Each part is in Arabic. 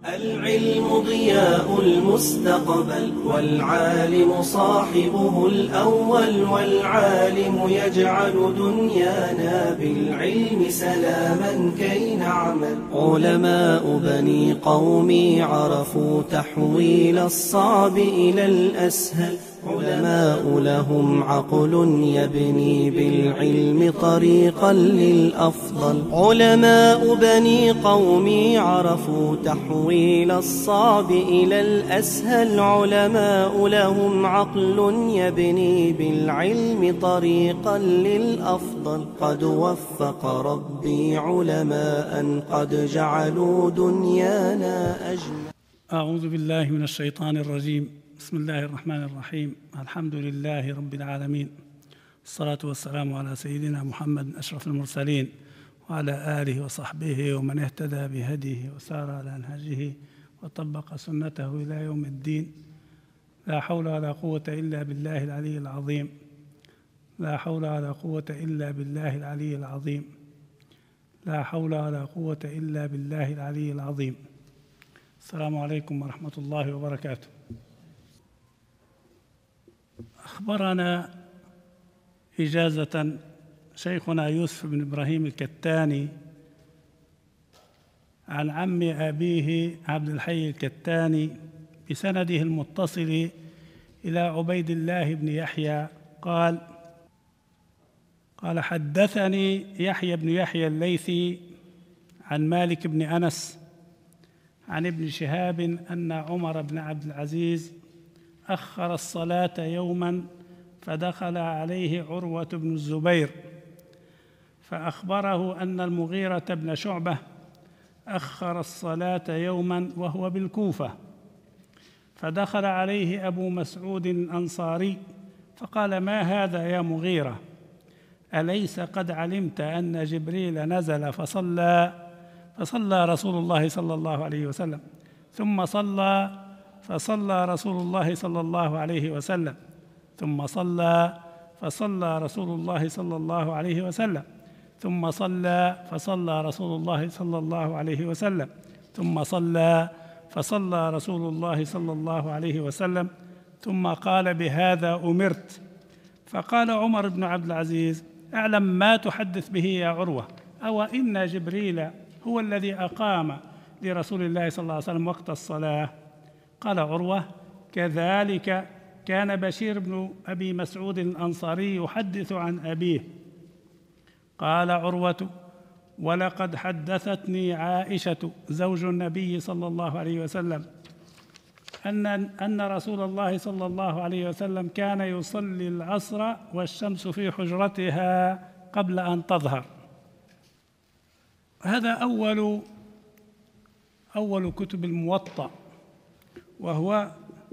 العلم ضياء المستقبل، والعالم صاحبه الأول، والعالم يجعل دنيانا بالعلم سلاما كي نعمل. علماء بني قومي عرفوا تحويل الصعب إلى الأسهل، علماء لهم عقل يبني بالعلم طريقا للأفضل. علماء بني قومي عرفوا تحويل الصعب إلى الأسهل، علماء لهم عقل يبني بالعلم طريقا للأفضل. قد وفق ربي علماء قد جعلوا دنيانا أجمل. أعوذ بالله من الشيطان الرجيم. بسم الله الرحمن الرحيم. الحمد لله رب العالمين، الصلاة والسلام على سيدنا محمد أشرف المرسلين، وعلى آله وصحبه ومن اهتدى بهديه وسار على نهجه وطبق سنته إلى يوم الدين. لا حول ولا قوة إلا بالله العلي العظيم. لا حول ولا قوة إلا بالله العلي العظيم. لا حول ولا قوة إلا بالله العلي العظيم. السلام عليكم ورحمة الله وبركاته. أخبرنا إجازة شيخنا يوسف بن إبراهيم الكتاني عن عم أبيه عبد الحي الكتاني بسنده المتصل إلى عبيد الله بن يحيى قال حدثني يحيى بن يحيى الليثي عن مالك بن أنس عن ابن شهاب أن عمر بن عبد العزيز أخر الصلاة يوما، فدخل عليه عروة بن الزبير فأخبره أن المغيرة بن شعبة أخر الصلاة يوما وهو بالكوفة، فدخل عليه أبو مسعود الأنصاري فقال: ما هذا يا مغيرة؟ أليس قد علمت أن جبريل نزل فصلى رسول الله صلى الله عليه وسلم، ثم فصلى رسول الله صلى الله عليه وسلم، ثم فصلى رسول الله صلى الله عليه وسلم، ثم فصلى رسول الله صلى الله عليه وسلم، ثم فصلى رسول الله صلى الله عليه وسلم، ثم قال: بهذا أمرت. فقال عمر بن عبد العزيز: اعلم ما تحدث به يا عروة، أو إن جبريل هو الذي أقام لرسول الله صلى الله عليه وسلم وقت الصلاة؟ قال عروة: كذلك كان بشير بن أبي مسعود الأنصاري يحدث عن أبيه. قال عروة: ولقد حدثتني عائشة زوج النبي صلى الله عليه وسلم أن رسول الله صلى الله عليه وسلم كان يصلي العصر والشمس في حجرتها قبل أن تظهر. هذا أول كتب الموطأ، وهو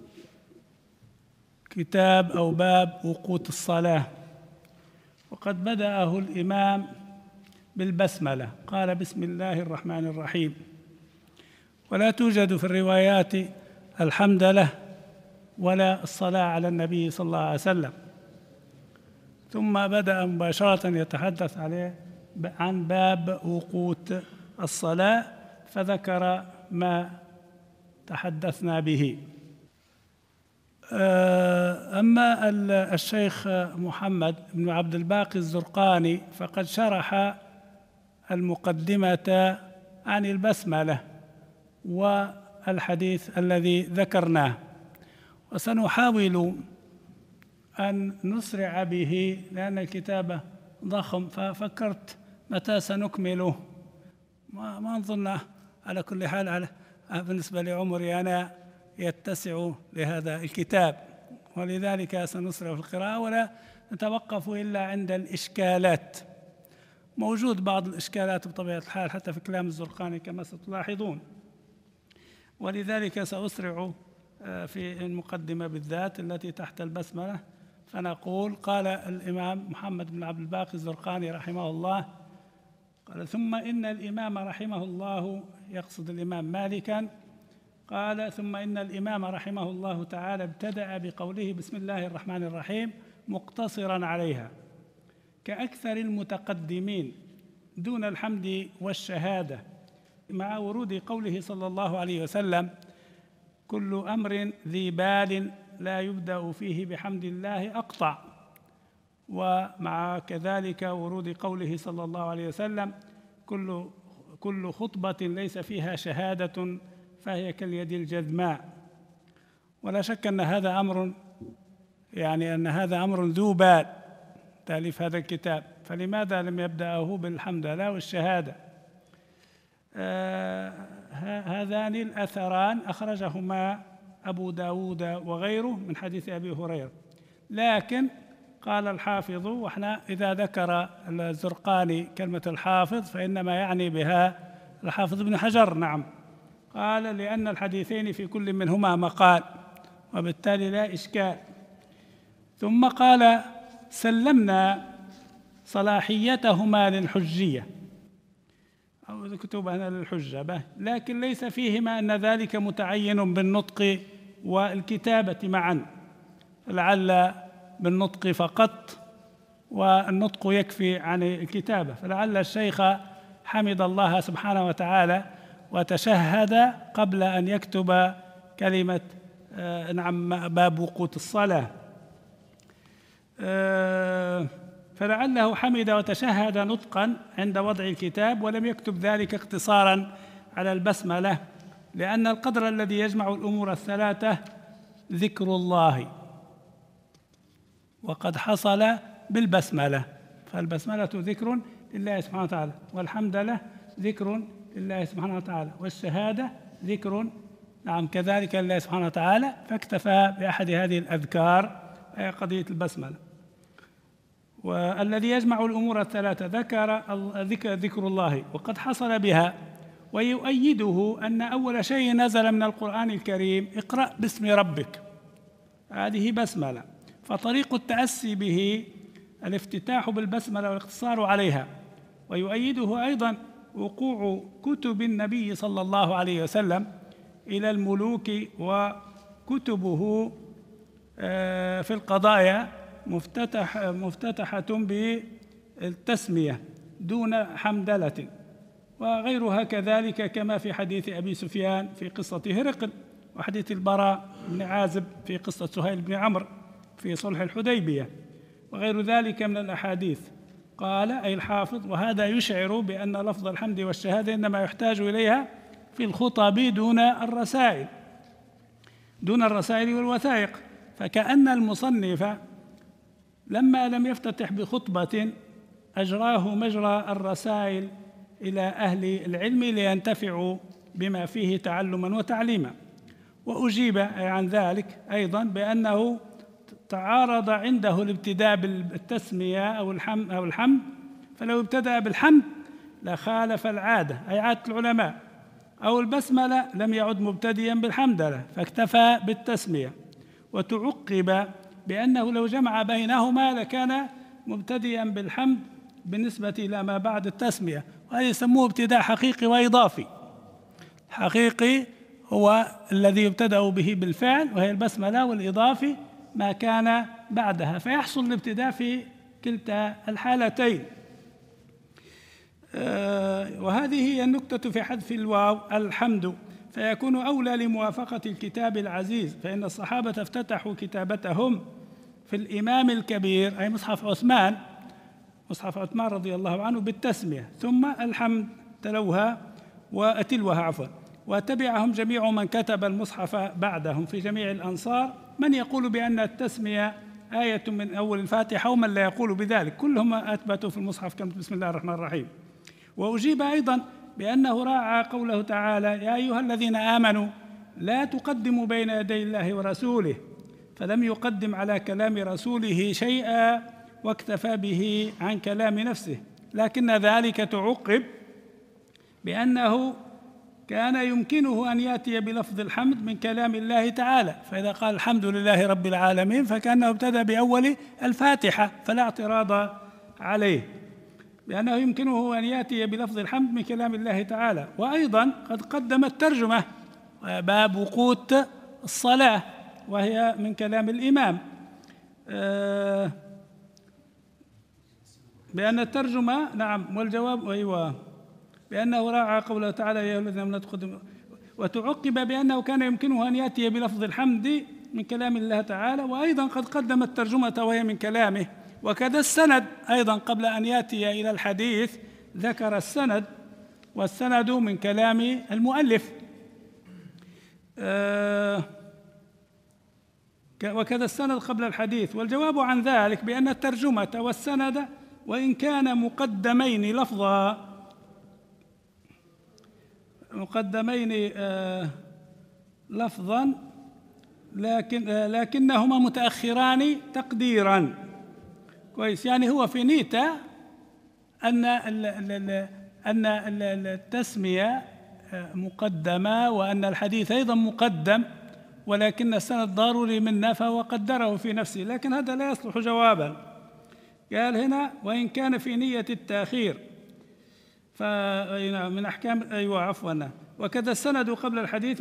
كتاب أو باب وقوت الصلاة، وقد بدأه الإمام بالبسملة، قال: بسم الله الرحمن الرحيم. ولا توجد في الروايات الحمد له ولا الصلاة على النبي صلى الله عليه وسلم. ثم بدأ مباشرة يتحدث عليه عن باب وقوت الصلاة، فذكر ما تحدثنا به. أما الشيخ محمد بن عبد الباقي الزرقاني فقد شرح المقدمة عن البسملة والحديث الذي ذكرناه، وسنحاول أن نسرع به لأن الكتاب ضخم، ففكرت متى سنكمله. ما أظن على كل حال بالنسبة لعمري أنا يتسع لهذا الكتاب، ولذلك سنسرع في القراءة ولا نتوقف إلا عند الإشكالات. موجود بعض الإشكالات بطبيعة الحال حتى في كلام الزرقاني كما ستلاحظون، ولذلك سأسرع في المقدمة بالذات التي تحت البسملة. فنقول: قال الإمام محمد بن عبد الباقي الزرقاني رحمه الله، قال: ثم إن الإمام رحمه الله، يقصد الإمام مالكا، قال: ثم إن الإمام رحمه الله تعالى ابتدأ بقوله بسم الله الرحمن الرحيم مقتصرا عليها كأكثر المتقدمين دون الحمد والشهادة، مع ورود قوله صلى الله عليه وسلم: كل أمر ذي بال لا يبدأ فيه بحمد الله أقطع، ومع كذلك ورود قوله صلى الله عليه وسلم: كل خطبة ليس فيها شهادة فهي كاليد الجذماء. ولا شك أن هذا أمر ذو بال تأليف هذا الكتاب، فلماذا لم يبدأه بالحمد لله والشهادة؟ هذان الأثران أخرجهما أبو داود وغيره من حديث أبي هريرة، لكن قال الحافظ، وإحنا إذا ذكر الزرقاني كلمة الحافظ فإنما يعني بها الحافظ ابن حجر، نعم، قال: لأن الحديثين في كل منهما مقال، وبالتالي لا إشكال. ثم قال: سلمنا صلاحيتهما للحجية، أو كتبنا للحجة، لكن ليس فيهما أن ذلك متعين بالنطق والكتابة معا، لعل بالنطق فقط والنطق يكفي عن الكتابة، فلعل الشيخ حمد الله سبحانه وتعالى وتشهد قبل أن يكتب كلمة باب وقوت الصلاة، فلعله حمد وتشهد نطقا عند وضع الكتاب، ولم يكتب ذلك اقتصارا على البسملة، لأن القدر الذي يجمع الأمور الثلاثة ذكر الله، وقد حصل بالبسملة، فالبسملة ذكر لله سبحانه وتعالى، والحمد له ذكر لله سبحانه وتعالى، والشهادة ذكر كذلك لله سبحانه وتعالى، فاكتفى بأحد هذه الأذكار، هي قضية البسملة. والذي يجمع الأمور الثلاثة ذكر الله، وقد حصل بها. ويؤيده أن أول شيء نزل من القرآن الكريم: اقرأ باسم ربك، هذه بسملة، فطريق التأسي به الافتتاح بالبسملة والاقتصار عليها. ويؤيده أيضا وقوع كتب النبي صلى الله عليه وسلم إلى الملوك، وكتبه في القضايا مفتتحة بالتسمية دون حمدلة، وغيرها كذلك، كما في حديث أبي سفيان في قصة هرقل، وحديث البراء بن عازب في قصة سهيل بن عمرو في صلح الحديبية، وغير ذلك من الأحاديث. قال أي الحافظ: وهذا يشعر بأن لفظ الحمد والشهادة إنما يحتاج إليها في الخطب دون الرسائل والوثائق، فكأن المصنف لما لم يفتتح بخطبة أجراه مجرى الرسائل إلى أهل العلم لينتفعوا بما فيه تعلما وتعليما. وأجيب عن ذلك أيضا بأنه تعارض عنده الابتداء بالتسمية أو الحمد، فلو ابتدأ بالحمد لخالف العادة، أي عادة العلماء، أو البسملة لم يعد مبتدئا بالحمدلة فاكتفى بالتسمية. وتعقب بأنه لو جمع بينهما لكان مبتدئا بالحمد بالنسبة إلى ما بعد التسمية، وهذا يسموه ابتداء حقيقي وإضافي. حقيقي هو الذي يبتدأ به بالفعل وهي البسملة، والإضافي ما كان بعدها، فيحصل الابتداء في كلتا الحالتين. وهذه هي النكتة في حذف الواو الحمد، فيكون أولى لموافقة الكتاب العزيز، فإن الصحابة افتتحوا كتابتهم في الإمام الكبير أي مصحف عثمان رضي الله عنه بالتسمية، ثم الحمد تلوها وتبعهم جميع من كتب المصحف بعدهم في جميع الأنصار، من يقول بأن التسمية آية من أول الفاتحة ومن لا يقول بذلك، كلهم أثبتوا في المصحف كلمة بسم الله الرحمن الرحيم. وأجيب أيضا بأنه راعى قوله تعالى: يا أيها الذين آمنوا لا تقدموا بين يدي الله ورسوله، فلم يقدم على كلام رسوله شيئا واكتفى به عن كلام نفسه، لكن ذلك تعقب بأنه كان يمكنه أن يأتي بلفظ الحمد من كلام الله تعالى، فإذا قال الحمد لله رب العالمين فكأنه ابتدأ بأول الفاتحة، فلا اعتراض عليه، لأنه يمكنه أن يأتي بلفظ الحمد من كلام الله تعالى. وأيضا قد قدم الترجمة باب وقوت الصلاة، وهي من كلام الإمام، بأن الترجمة والجواب بأنه راعى قوله تعالى يا أيها الذين آمنوا ادخلوا، وتعقب بأنه كان يمكنه أن يأتي بلفظ الحمد من كلام الله تعالى، وأيضا قد قدم الترجمة وهي من كلامه. وكذا السند أيضا قبل أن يأتي إلى الحديث ذكر السند، والسند من كلام المؤلف. وكذا السند قبل الحديث. والجواب عن ذلك بأن الترجمة والسند وإن كان مقدمين لفظا لكنهما متأخران تقديرا. كويس، يعني هو في نيته أن التسمية مقدمة وأن الحديث أيضا مقدم، ولكن السند ضروري منا فهو قدره في نفسه، لكن هذا لا يصلح جوابا. قال هنا وإن كان في نية التأخير من أحكام وكذا السند قبل الحديث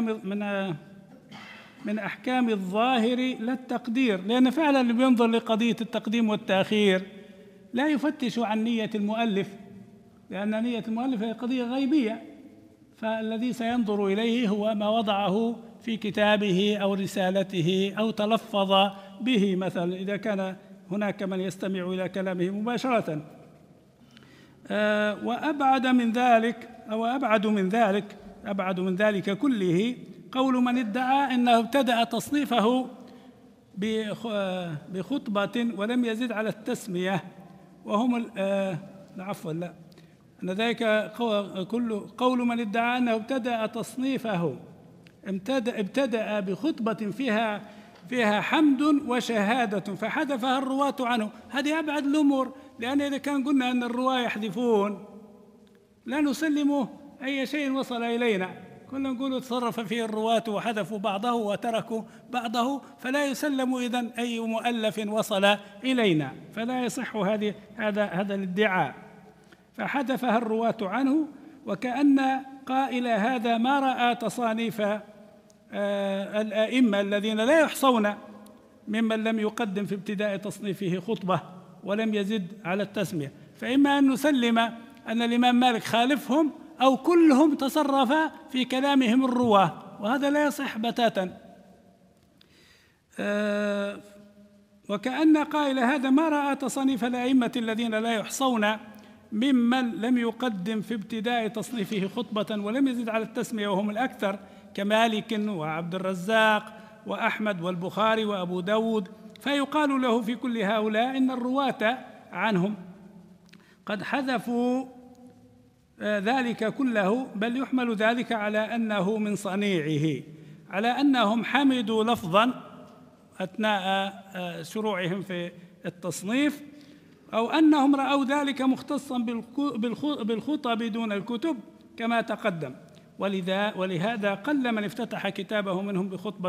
من أحكام الظاهر لا التقدير، لأن فعلا اللي بينظر لقضية التقديم والتأخير لا يفتش عن نية المؤلف، لأن نية المؤلف هي قضية غيبية، فالذي سينظر إليه هو ما وضعه في كتابه أو رسالته أو تلفظ به، مثلا إذا كان هناك من يستمع إلى كلامه مباشرة. وأبعد من ذلك كله قول من ادعى أنه ابتدأ تصنيفه بخطبة ولم يزد على التسمية، وهم أن ذلك قول من ادعى أنه ابتدأ تصنيفه ابتدأ بخطبة فيها حمد وشهادة فحذفها الرواة عنه. هذه أبعد الأمور، لأن إذا كان قلنا أن الرواة يحذفون لا نسلمه أي شيء وصل إلينا، كنا نقول تصرف فيه الرواة وحذفوا بعضه وتركوا بعضه، فلا يسلم إذن أي مؤلف وصل إلينا، فلا يصح هذا الادعاء. فحذفها الرواة عنه، وكأن قائل هذا ما رأى تصانيف الأئمة الذين لا يحصون ممن لم يقدم في ابتداء تصنيفه خطبة ولم يزد على التسمية. فإما أن نسلم أن الإمام مالك خالفهم، أو كلهم تصرف في كلامهم الرواه، وهذا لا يصح بتاتا. وكأن قائل هذا ما رأى تصنيف الأئمة الذين لا يحصون ممن لم يقدم في ابتداء تصنيفه خطبة ولم يزد على التسمية، وهم الأكثر كمالك وعبد الرزاق وأحمد والبخاري وأبو داود، فيقال له في كل هؤلاء إن الرواة عنهم قد حذفوا ذلك كله، بل يحمل ذلك على أنه من صنيعه، على أنهم حمدوا لفظا أثناء شروعهم في التصنيف، أو أنهم رأوا ذلك مختصا بالخطب دون الكتب كما تقدم. ولهذا قل من افتتح كتابه منهم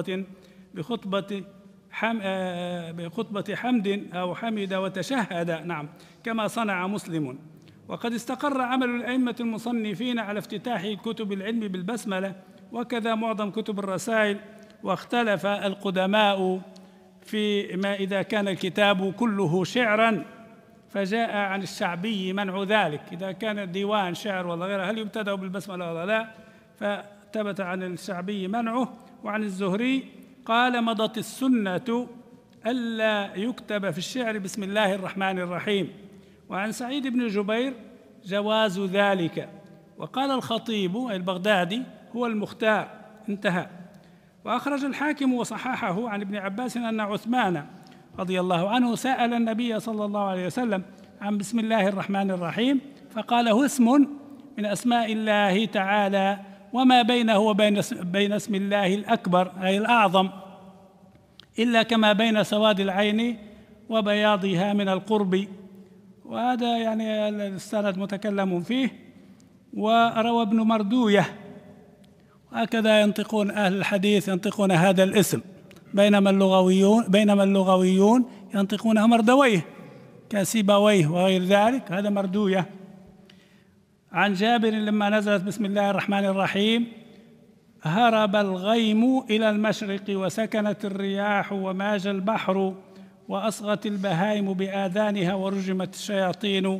بخطبة حمد أو حمد وتشهد، كما صنع مسلم. وقد استقر عمل الأئمة المصنفين على افتتاح كتب العلم بالبسملة، وكذا معظم كتب الرسائل. واختلف القدماء في ما إذا كان الكتاب كله شعرا، فجاء عن الشعبي منع ذلك، إذا كان ديوان شعر ولا غيره هل يبتدأ بالبسملة ولا لا، فثبت عن الشعبي منعه. وعن الزهري قال مضت السنة ألا يكتب في الشعر بسم الله الرحمن الرحيم. وعن سعيد بن جبير جواز ذلك. وقال الخطيب البغدادي هو المختار، انتهى. وأخرج الحاكم وصححه عن ابن عباس أن عثمان رضي الله عنه سأل النبي صلى الله عليه وسلم عن بسم الله الرحمن الرحيم، فقال هو اسم من أسماء الله تعالى، وما بينه وبين اسم الله الأكبر أي الأعظم إلا كما بين سواد العين وبياضها من القرب. وهذا يعني السند متكلم فيه. وروى ابن مردوية، هكذا ينطقون أهل الحديث ينطقون هذا الاسم، بينما اللغويون ينطقونه مردويه كسيبويه وغير ذلك، هذا مردوية. عن جابر لما نزلت بسم الله الرحمن الرحيم هرب الغيم إلى المشرق وسكنت الرياح وماج البحر وأصغت البهائم بآذانها ورجمت الشياطين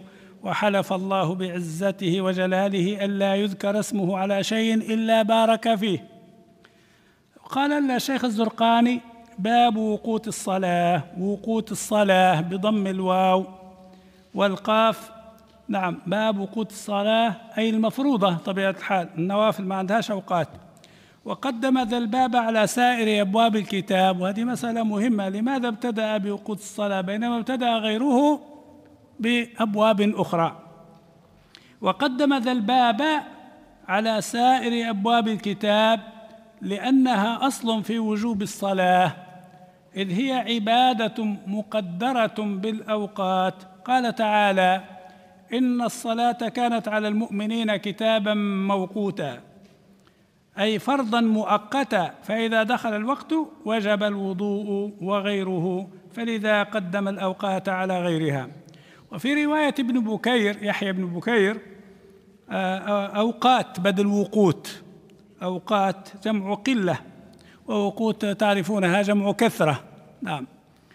وحلف الله بعزته وجلاله ألا يذكر اسمه على شيء إلا بارك فيه. قال الشيخ الزرقاني: باب وقوت الصلاة. وقوت الصلاة بضم الواو والقاف. نعم، باب وقوت الصلاة أي المفروضة طبيعة الحال، النوافل ما عندهاش أوقات. وقدم ذا الباب على سائر أبواب الكتاب، وهذه مسألة مهمة. لماذا ابتدأ بوقوت الصلاة بينما ابتدأ غيره بأبواب أخرى؟ وقدم ذا الباب على سائر أبواب الكتاب لأنها أصل في وجوب الصلاة، إذ هي عبادة مقدرة بالأوقات. قال تعالى: إن الصلاة كانت على المؤمنين كتابا موقوتا، أي فرضا مؤقتا، فإذا دخل الوقت وجب الوضوء وغيره، فلذا قدم الأوقات على غيرها. وفي رواية ابن بكير، يحيى بن بكير، أوقات بدل وقوت. أوقات جمع قلة، ووقوت تعرفونها جمع كثرة. نعم.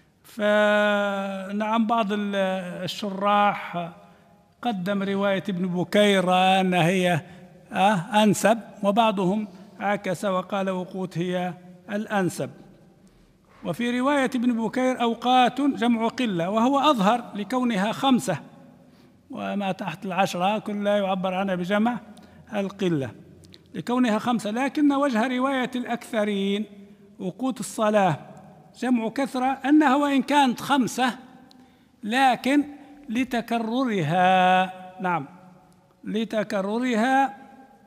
فنعم، بعض الشراح قدم رواية ابن بكير أنها هي أنسب، وبعضهم عكس وقال وقوت هي الأنسب. وفي رواية ابن بكير أوقات جمع قلة، وهو أظهر لكونها 5، وما تحت 10 كلها يعبر عنها بجمع القلة لكونها 5. لكن وجه رواية الأكثرين وقوت الصلاة جمع كثرة أنها وإن كانت 5 لكن لتكررها، نعم، لتكررها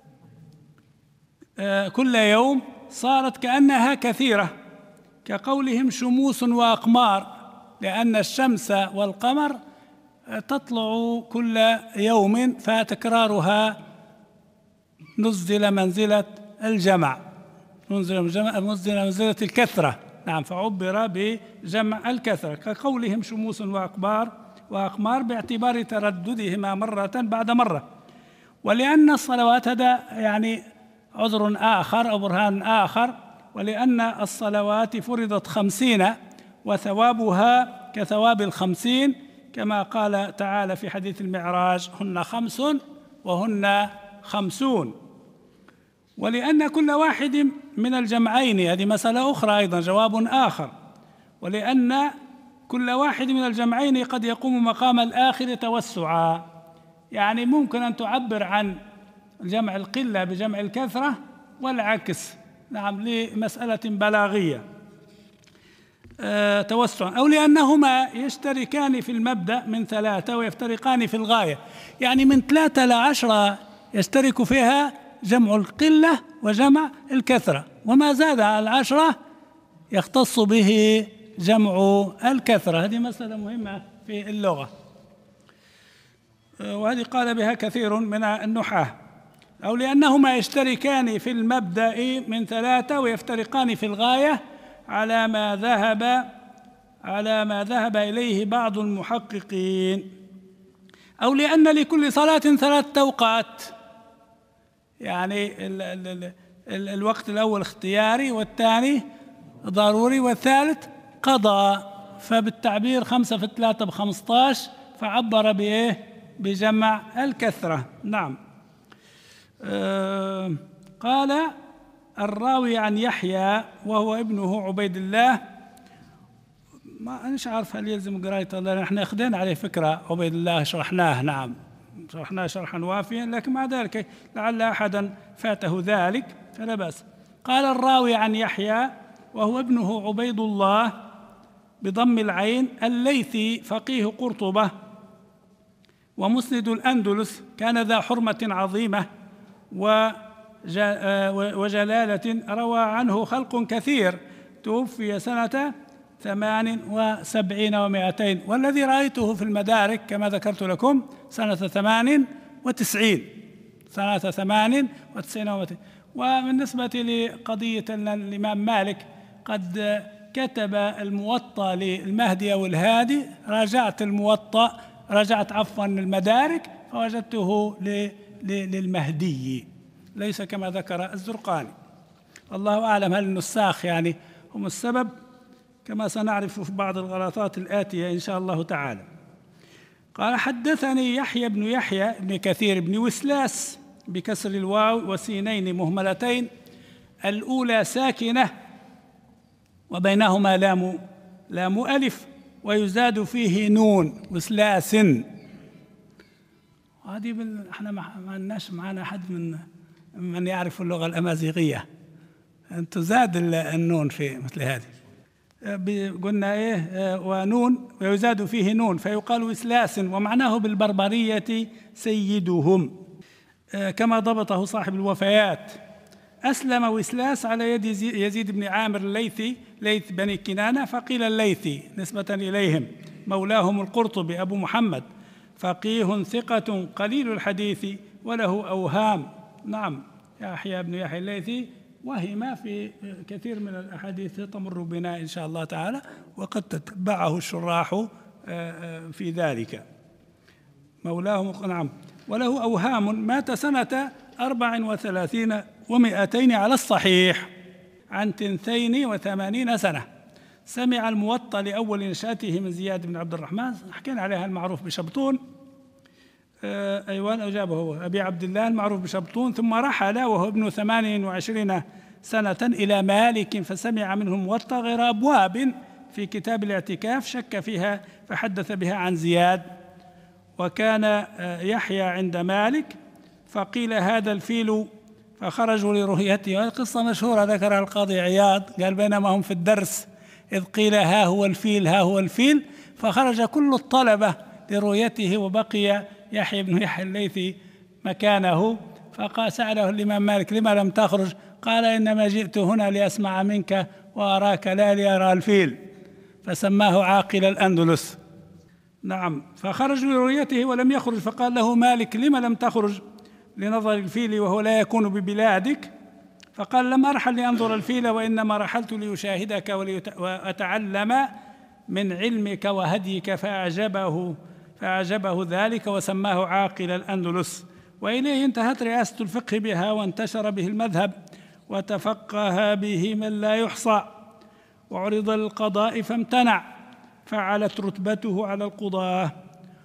كل يوم صارت كأنها كثيرة، كقولهم شموس وأقمار، لأن الشمس والقمر تطلع كل يوم، فتكرارها نزل منزلة الجمع، نزل منزلة الكثرة. نعم، فعبر بجمع الكثرة، كقولهم شموس وأقمار باعتبار ترددهما مرة بعد مرة. ولأن الصلوات، هذا يعني عذر آخر أو برهان آخر، ولأن الصلوات فرضت 50 وثوابها كثواب 50، كما قال تعالى في حديث المعراج: هن 5 وهن 50. ولأن كل واحد من الجمعين، هذه مسألة أخرى أيضا، جواب آخر، ولأن كل واحد من الجمعين قد يقوم مقام الآخر توسعا، يعني ممكن أن تعبر عن جمع القلة بجمع الكثرة والعكس، نعم، لمسألة بلاغية توسعا. أو لأنهما يشتركان في المبدأ من 3 ويفترقان في الغاية، يعني من 3 إلى 10 يشترك فيها جمع القلة وجمع الكثرة، وما زاد على 10 يختص به جمع الكثرة. هذه مسألة مهمة في اللغة، وهذه قال بها كثير من النحاة. أو لأنهما يشتركان في المبدأ من 3 ويفترقان في الغاية على ما ذهب إليه بعض المحققين. أو لأن لكل صلاة 3 أوقات، يعني الوقت الأول اختياري، والثاني ضروري، والثالث قضاء، فبالتعبير 5 في 3 ب15، فعبر بإيه؟ بجمع الكثرة. نعم. قال الراوي عن يحيى وهو ابنه عبيد الله، ما أناش عارف هل يلزم قرايته، نحن أخذنا عليه فكرة عبيد الله، شرحناه، نعم، شرحناه شرحا وافيا، لكن مع ذلك لعل أحدا فاته ذلك فلا بأس. قال الراوي عن يحيى وهو ابنه عبيد الله بضم العين الليثي، فقيه قرطبة ومسند الأندلس، كان ذا حرمة عظيمة وجلالة، روى عنه خلق كثير، توفي سنة 78 و200، والذي رأيته في المدارك كما ذكرت لكم سنة 98 و200. وبالنسبة لقضية الإمام مالك، قد كتب الموطأ للمهدي أو الهادي، راجعت المدارك فوجدته للمهدي، ليس كما ذكر الزرقاني. الله أعلم هل النساخ يعني هم السبب، كما سنعرف في بعض الغلطات الآتية إن شاء الله تعالى. قال حدثني يحيى بن يحيى بن كثير بن وسلاس بكسر الواو وسينين مهملتين، الأولى ساكنة وبينهما لام ألف، ويزاد فيه نون، وسلاس. هذه احنا ما لناش معنا أحد من يعرف اللغة الأمازيغية أن تزاد النون في مثل هذه. قلنا إيه؟ ونون ويزاد فيه نون فيقال وسلاس، ومعناه بالبربرية سيدهم، كما ضبطه صاحب الوفيات. أسلم وسلاس على يد يزيد بن عامر الليثي، ليث بني كنانة، فقيل الليثي نسبة إليهم، مولاهم القرطبي أبو محمد، فقيه ثقة قليل الحديث وله أوهام. نعم، يحيى بن يحيى الليثي وهم في كثير من الأحاديث تمر بنا إن شاء الله تعالى، وقد تتبعه الشراح في ذلك. مولاهم نعم، وله أوهام، مات سنة 34 و200 على الصحيح، عن 82 سنة. سمع الموطأ لأول نشأته من زياد بن عبد الرحمن، حكينا عليها، المعروف بشبطون، أيوان أجابه هو أبي عبد الله المعروف بشبطون، ثم رحل وهو ابن 28 سنة إلى مالك، فسمع منه الموطأ غير أبواب في كتاب الاعتكاف شك فيها فحدث بها عن زياد. وكان يحيى عند مالك، فقيل هذا الفيل، فخرجوا لرؤيته. القصة مشهورة ذكرها القاضي عياض، قال بينما هم في الدرس إذ قيل ها هو الفيل ها هو الفيل، فخرج كل الطلبة لرؤيته وبقي يحيى بن يحيى الليثي مكانه. فقال سأله الإمام مالك لما لم تخرج؟ قال إنما جئت هنا لأسمع منك وأراك لا لأرى الفيل، فسماه عاقل الأندلس. نعم، فخرج لرؤيته ولم يخرج، فقال له مالك لما لم تخرج لنظر الفيل وهو لا يكون ببلادك؟ فقال لم أرحل لأنظر الفيل، وإنما رحلت لأشاهدك وأتعلم من علمك وهديك، فأعجبه ذلك وسماه عاقل الأندلس. وإليه انتهت رئاسة الفقه بها، وانتشر به المذهب، وتفقه به من لا يحصى، وعرض للقضاء فامتنع، فعلت رتبته على القضاة،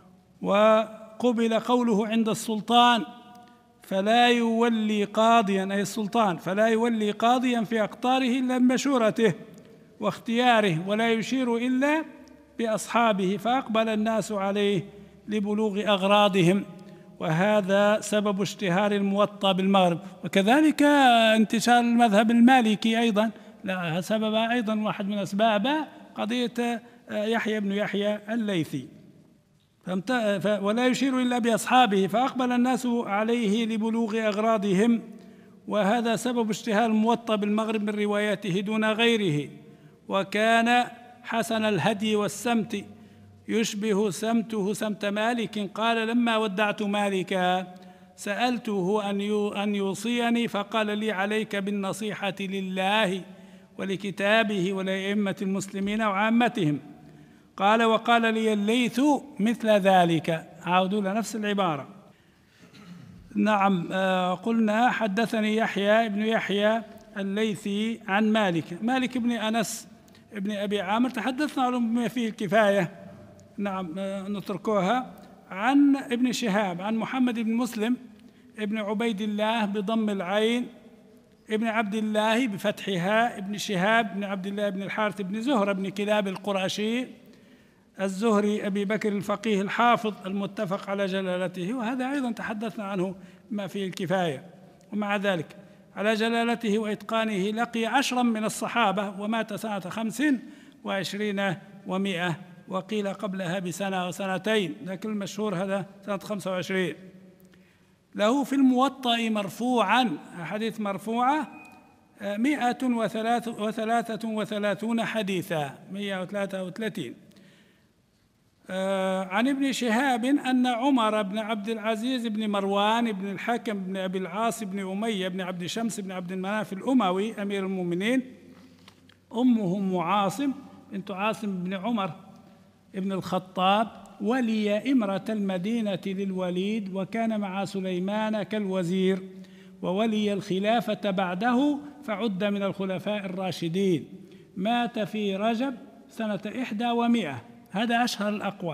وقبل قوله عند السلطان، فلا يولي قاضيا، أي السلطان فلا يولي قاضيا في أقطاره إلا بمشورته واختياره، ولا يشير إلا بأصحابه، فأقبل الناس عليه لبلوغ أغراضهم، وهذا سبب اشتهار الموطأ بالمغرب. وكذلك انتشار المذهب المالكي أيضا، لا سبب أيضا واحد من أسباب قضية يحيى بن يحيى الليثي. ولا يشير إلا بأصحابه، فأقبل الناس عليه لبلوغ أغراضهم، وهذا سبب اشتهار الموطأ بالمغرب من رواياته دون غيره. وكان حسن الهدي والسمت، يشبه سمته سمت مالك. قال لما ودعت مالكا سألته أن يوصيني، فقال لي عليك بالنصيحة لله ولكتابه ولأئمة المسلمين وعامتهم. قال وقال لي الليث مثل ذلك، عودوا لنفس العبارة. نعم، قلنا حدثني يحيى بن يحيى الليثي عن مالك بن أنس ابن أبي عامر، تحدثنا عنه بما فيه الكفاية، نعم نتركوها. عن ابن شهاب عن محمد بن مسلم ابن عبيد الله بضم العين، ابن عبد الله بفتحها، ابن شهاب بن عبد الله بن الحارث بن زهرة بن كلاب القرشي الزهري أبي بكر الفقيه الحافظ المتفق على جلالته، وهذا أيضا تحدثنا عنه ما فيه الكفاية. ومع ذلك على جلالته وإتقانه لقي 10 من الصحابة، ومات سنة 25 و100، وقيل قبلها بسنة وسنتين، لكن المشهور هذا سنة 25. له في الموطأ مرفوعا أحاديث مرفوعة 133 حديثا، 133. عن ابن شهاب أن عمر بن عبد العزيز بن مروان بن الحكم بن أبي العاص بن أمية بن عبد شمس بن عبد المناف الأموي أمير المؤمنين، أمه أم عاصم بنت عاصم بن عمر ابن الخطاب، ولي إمرة المدينة للوليد، وكان مع سليمان كالوزير، وولي الخلافة بعده، فعد من الخلفاء الراشدين. مات في رجب سنة 100، هذا أشهر الأقوال.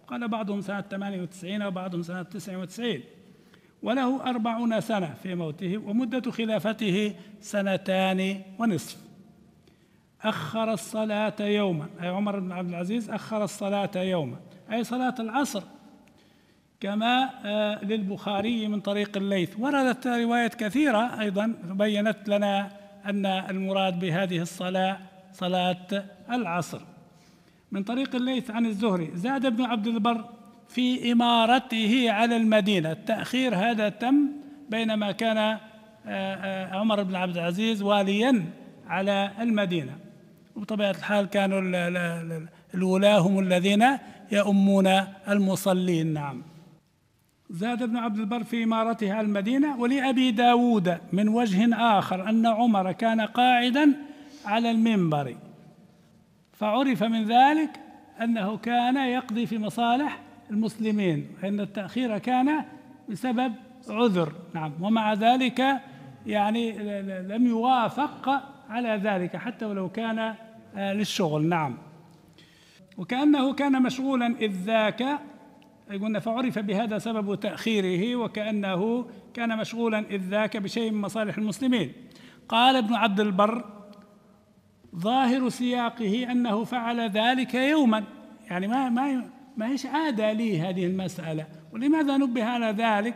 قال بعضهم سنة 98 وبعضهم سنة 99، وله 40 سنة في موته، ومدة خلافته 2.5 سنين. أخر الصلاة يوما، أي عمر بن عبد العزيز أخر الصلاة يوما، أي صلاة العصر، كما للبخاري من طريق الليث. وردت روايات كثيرة أيضا بيّنت لنا أن المراد بهذه الصلاة صلاة العصر. من طريق الليث عن الزهري: زاد ابن عبد البر في إمارته على المدينة. التأخير هذا تم بينما كان عمر بن عبد العزيز واليا على المدينة، وبطبيعة الحال كانوا الولاة هم الذين يؤمون المصلين. نعم. زاد ابن عبد البر في إمارته على المدينة. ولأبي داود من وجه آخر أن عمر كان قاعدا على المنبر، فعرف من ذلك أنه كان يقضي في مصالح المسلمين، أن التأخير كان بسبب عذر. نعم. ومع ذلك يعني لم يوافق على ذلك حتى ولو كان للشغل. نعم. وكأنه كان مشغولا إذ ذاك، قلنا فعرف بهذا سبب تأخيره، وكأنه كان مشغولا إذ ذاك بشيء من مصالح المسلمين. قال ابن عبد البر: ظاهر سياقه أنه فعل ذلك يوما، يعني ما هيش عادة لي هذه المسألة. ولماذا نبه على ذلك؟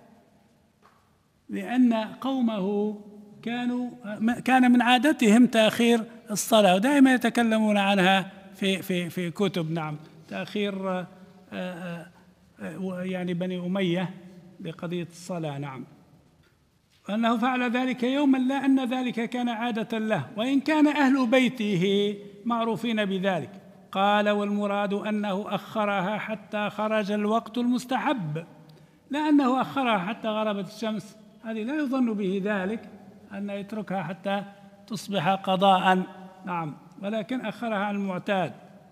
لأن قومه كان من عادتهم تأخير الصلاة، ودائما يتكلمون عنها في كتب. نعم. تأخير يعني بني أمية لقضية الصلاة. نعم. وأنه فعل ذلك يوما، لا أن ذلك كان عادة له، وإن كان أهل بيته معروفين بذلك. قال: والمراد أنه أخرها حتى خرج الوقت المستحب، لا أنه أخرها حتى غربت الشمس، هذه لا يظن به ذلك أن يتركها حتى تصبح قضاء. نعم. ولكن أخرها عن المعتاد،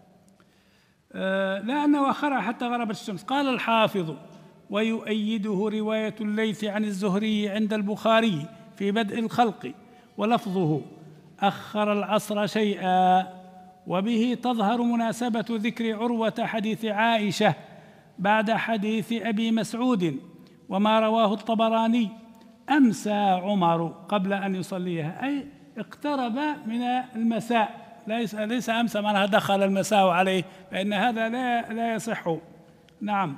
لا أنه أخرها حتى غربت الشمس. قال الحافظ: ويؤيده رواية الليث عن الزهري عند البخاري في بدء الخلق، ولفظه: أخر العصر شيئا. وبه تظهر مناسبة ذكر عروة حديث عائشة بعد حديث أبي مسعود، وما رواه الطبراني: أمسى عمر قبل أن يصليها، أي اقترب من المساء، ليس أمسى معناها دخل المساء عليه، فإن هذا لا يصح. نعم.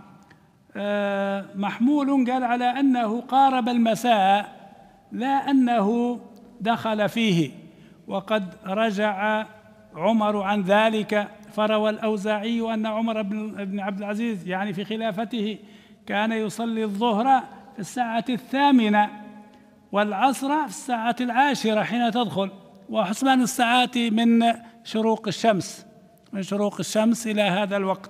محمول قال على أنه قارب المساء، لا أنه دخل فيه. وقد رجع عمر عن ذلك، فروى الأوزاعي أن عمر بن عبد العزيز يعني في خلافته كان يصلي الظهر في 8:00 والعصر في 10:10 حين تدخل، وحسبان الساعات من شروق الشمس إلى هذا الوقت.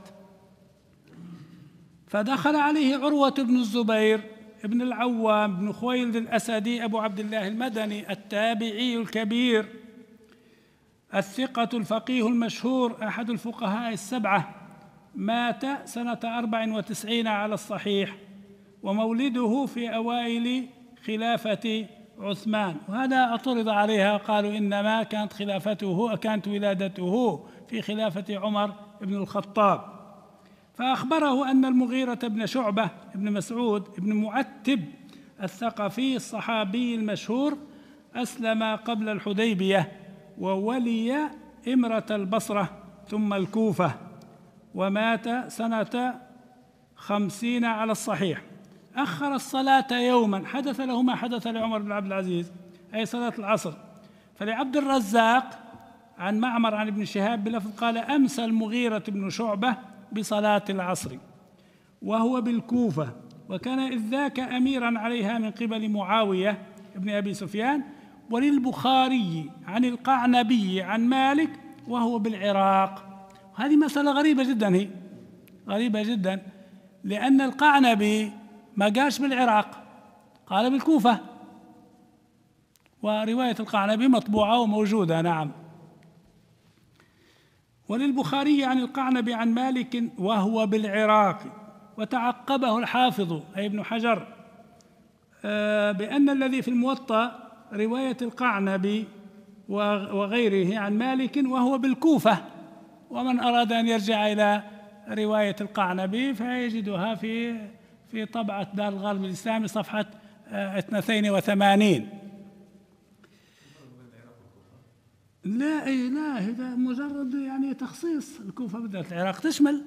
فدخل عليه عروة بن الزبير ابن العوام بن خويلد الأسدي أبو عبد الله المدني التابعي الكبير الثقة الفقيه المشهور، أحد الفقهاء ال7، مات سنة 94 على الصحيح، ومولده في أوائل خلافة عثمان. وهذا اعترض عليها، قالوا إنما كانت ولادته في خلافة عمر بن الخطاب. فأخبره أن المغيرة بن شعبة بن مسعود بن معتب الثقفي الصحابي المشهور أسلم قبل الحديبية، وولي إمرة البصرة ثم الكوفة، ومات سنة 50 على الصحيح. أخر الصلاة يوما، حدث له ما حدث لعمر بن عبد العزيز، أي صلاة العصر. فلعبد الرزاق عن معمر عن ابن شهاب بلفظ قال: أمسى المغيرة بن شعبة بصلاة العصر وهو بالكوفة، وكان إذ ذاك أميرا عليها من قبل معاوية بن أبي سفيان. وللبخاري عن القعنبي عن مالك وهو بالعراق. هذه مسألة غريبة جدا، هي غريبة جدا، لأن القعنبي ما قالش بالعراق، قال بالكوفة، ورواية القعنبي مطبوعة وموجودة. نعم. وللبخاري عن القعنبي عن مالك وهو بالعراق. وتعقبه الحافظ أي ابن حجر بأن الذي في الموطأ رواية القعنبي وغيره عن مالك وهو بالكوفة، ومن أراد أن يرجع إلى رواية القعنبي فيجدها في طبعة دار الغرب الإسلامي صفحة 82. لا هذا مجرد يعني تخصيص. الكوفة بالذات، العراق تشمل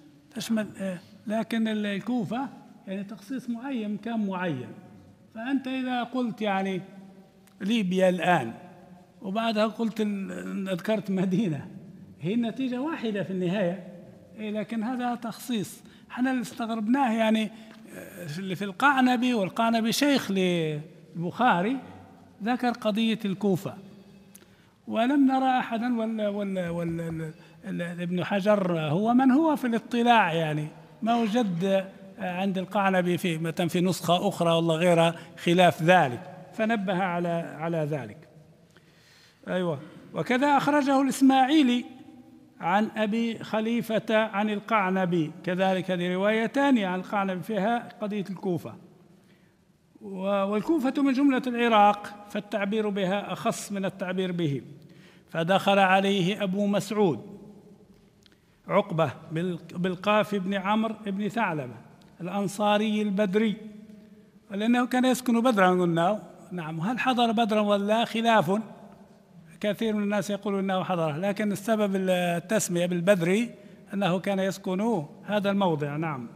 لكن الكوفة يعني تخصيص معين، مكان معين. فأنت إذا قلت يعني ليبيا الآن وبعدها قلت ذكرت مدينة، هي النتيجة واحدة في النهاية، لكن هذا تخصيص. احنا اللي استغربناه يعني اللي في القعنبي، والقعنبي شيخ للبخاري، ذكر قضية الكوفة، ولم نرى أحدا ولا ابن حجر هو من هو في الاطلاع، يعني ما وجد عند القعنبي في نسخة أخرى والله غيرها خلاف ذلك، فنبه على ذلك. أيوة. وكذا أخرجه الإسماعيلي عن أبي خليفة عن القعنبي، كذلك روايتان عن القعنبي فيها قضية الكوفة. والكوفة من جملة العراق، فالتعبير بها أخص من التعبير به. فدخل عليه أبو مسعود عقبة بالقاف بن عمرو بن ثعلبة الأنصاري البدري، لأنه كان يسكن بدرا قلنا. نعم، هل حضر بدرا ولا خلاف؟ كثير من الناس يقولون أنه حضره، لكن السبب التسمية بالبدري أنه كان يسكن هذا الموضع. نعم.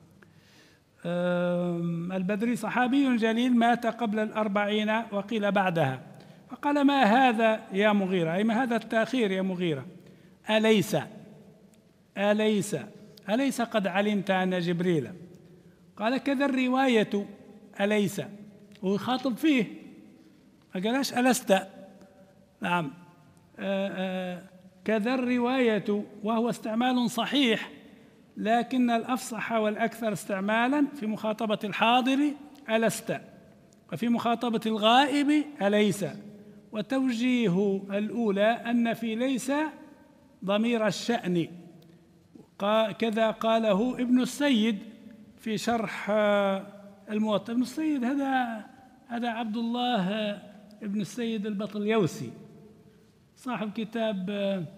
البدري صحابي جليل مات قبل 40 وقيل بعدها. فقال: ما هذا يا مغيرة؟ أي ما هذا التأخير يا مغيرة؟ أليس قد علمت أن جبريل؟ قال: كذا الرواية أليس، ويخاطب فيه، ما قالش ألست. نعم. كذا الرواية، وهو استعمال صحيح، لكن الأفصح والأكثر استعمالا في مخاطبة الحاضر ألست، وفي مخاطبة الغائب أليس. وتوجيه الأولى أن في ليس ضمير الشأن، كذا قاله ابن السيد في شرح الموطأ. ابن السيد هذا عبد الله ابن السيد البطليوسي، صاحب كتاب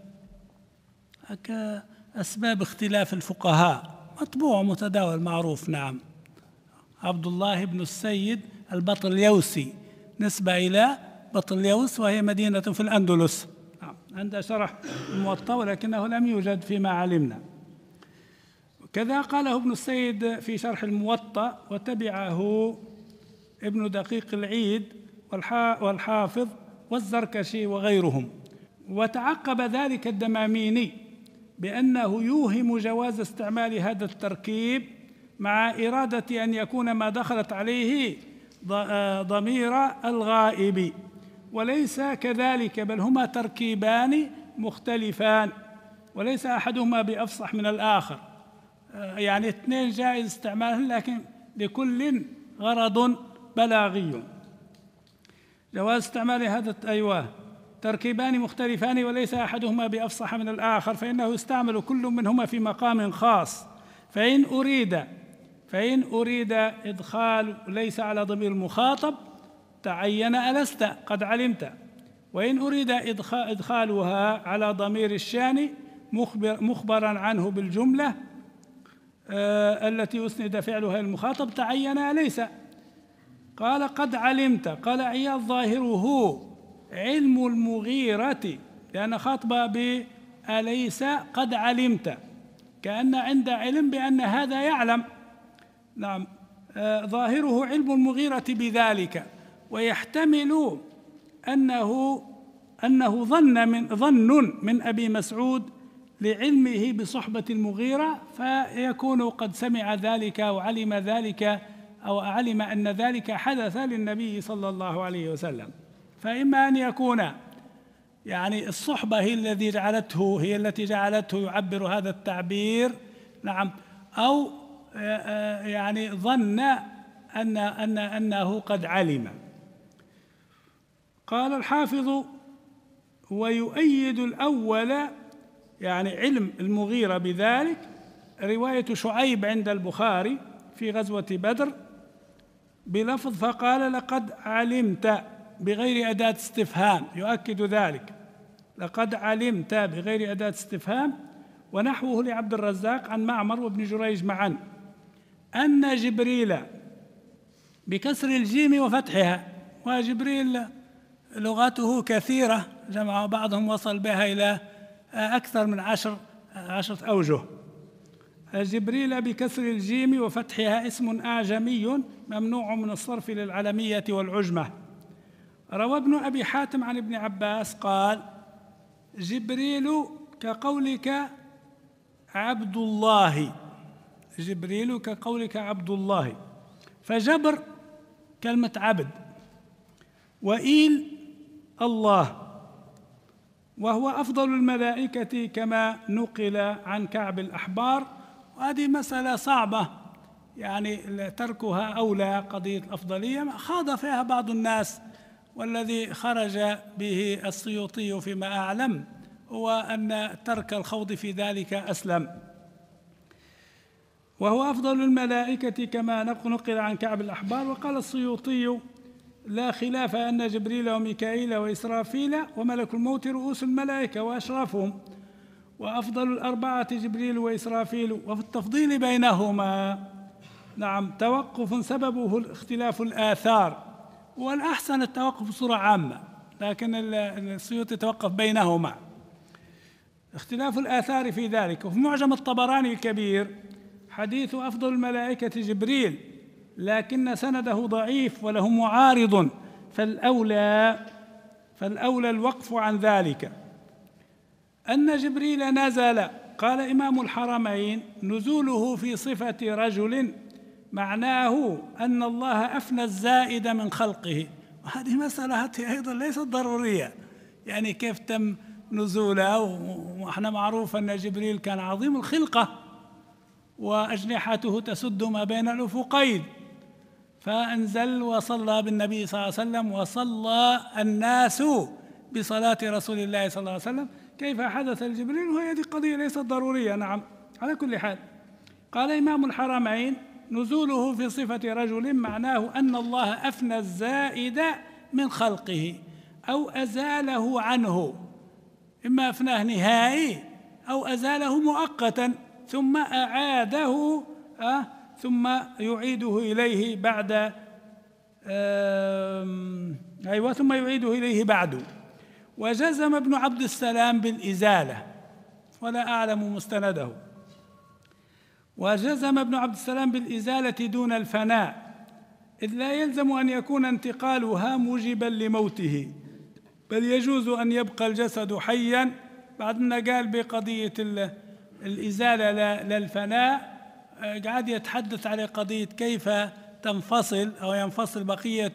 أسباب اختلاف الفقهاء، مطبوع متداول معروف. نعم، عبد الله بن السيد البطليوسي، نسبة إلى بطليوس وهي مدينة في الأندلس. نعم، عنده شرح الموطأ ولكنه لم يوجد فيما علمنا. كذا قاله ابن السيد في شرح الموطأ، وتبعه ابن دقيق العيد والحافظ والزركشي وغيرهم. وتعقب ذلك الدماميني بأنه يوهم جواز استعمال هذا التركيب مع إرادة أن يكون ما دخلت عليه ضمير الغائب، وليس كذلك، بل هما تركيبان مختلفان، وليس أحدهما بأفصح من الآخر. يعني اثنين جائز استعمالهم، لكن لكل غرض بلاغي. جواز استعمال هذا تركيبان مختلفان وليس أحدهما بأفصح من الآخر، فإنه يستعمل كل منهما في مقام خاص. فإن أريد إدخال ليس على ضمير المخاطب تعين ألست قد علمت، وإن أريد إدخالها على ضمير الشان مخبرا عنه بالجملة التي أسند فعلها المخاطب تعين أليس. قال: قد علمت. قال عياض: ظاهره علم المغيرة، لأن خاطبة بأليس قد علمت، كأن عند علم بأن هذا يعلم. نعم. ظاهره علم المغيرة بذلك، ويحتمل أنه ظن من أبي مسعود لعلمه بصحبة المغيرة، فيكون قد سمع ذلك أو علم ذلك أو علم أن ذلك حدث للنبي صلى الله عليه وسلم. فإما أن يكون يعني الصحبة هي التي جعلته يعبر هذا التعبير. نعم. أو يعني ظن أنه قد علم. قال الحافظ: ويؤيد الأول، يعني علم المغيرة بذلك، رواية شعيب عند البخاري في غزوة بدر بلفظ: فقال لقد علمت، بغير أداة استفهام، يؤكد ذلك، لقد علمت بغير أداة استفهام. ونحوه لعبد الرزاق عن معمر وابن جريج معا أن جبريل بكسر الجيم وفتحها، وجبريل لغاته كثيرة، جمع بعضهم وصل بها إلى أكثر من 10 أوجه. جبريل بكسر الجيم وفتحها اسم أعجمي ممنوع من الصرف للعلمية والعجمة. روى ابن أبي حاتم عن ابن عباس قال: جبريل كقولك عبد الله، جبريل كقولك عبد الله، فجبر كلمة عبد، وإيل الله، وهو أفضل الملائكة كما نقل عن كعب الأحبار. وهذه مسألة صعبة يعني تركها أولى، قضية الأفضلية خاض فيها بعض الناس، والذي خرج به السيوطي فيما أعلم هو أن ترك الخوض في ذلك أسلم. وهو أفضل الملائكة كما نقل عن كعب الأحبار. وقال السيوطي: لا خلاف أن جبريل وميكائيل وإسرافيل وملك الموت رؤوس الملائكة وأشرفهم، وأفضل الأربعة جبريل وإسرافيل، وفي التفضيل بينهما نعم توقف سببه اختلاف الآثار، والأحسن التوقف بصورة عامة، لكن السيوطي توقف بينهما، اختلاف الآثار في ذلك. وفي معجم الطبراني الكبير حديث أفضل الملائكة جبريل، لكن سنده ضعيف وله معارض، فالأولى الوقف عن ذلك. أن جبريل نزل، قال إمام الحرمين: نزوله في صفة رجل معناه أن الله أفنى الزائد من خلقه. وهذه مسألة أيضا ليست ضرورية، يعني كيف تم نزوله؟ وإحنا معروف أن جبريل كان عظيم الخلقة وأجنحته تسد ما بين الأفقين، فأنزل وصلى بالنبي صلى الله عليه وسلم، وصلى الناس بصلاة رسول الله صلى الله عليه وسلم. كيف حدث الجبريل؟ وهذه قضية ليست ضرورية. نعم، على كل حال قال إمام الحرمين: نزوله في صفة رجل معناه أن الله أفنى الزائد من خلقه، أو أزاله عنه، إما أفناه نهائي أو أزاله مؤقتا، ثم أعاده ثم يعيده إليه بعد ثم يعيده إليه بعد. وجزم ابن عبد السلام بالإزالة، ولا أعلم مستنده. وجزم ابن عبد السلام بالإزالة دون الفناء، إذ لا يلزم أن يكون انتقالها موجبا لموته، بل يجوز أن يبقى الجسد حيا. بعد ما قال بقضية الإزالة للفناء، قاعد يتحدث على قضية كيف تنفصل أو ينفصل بقية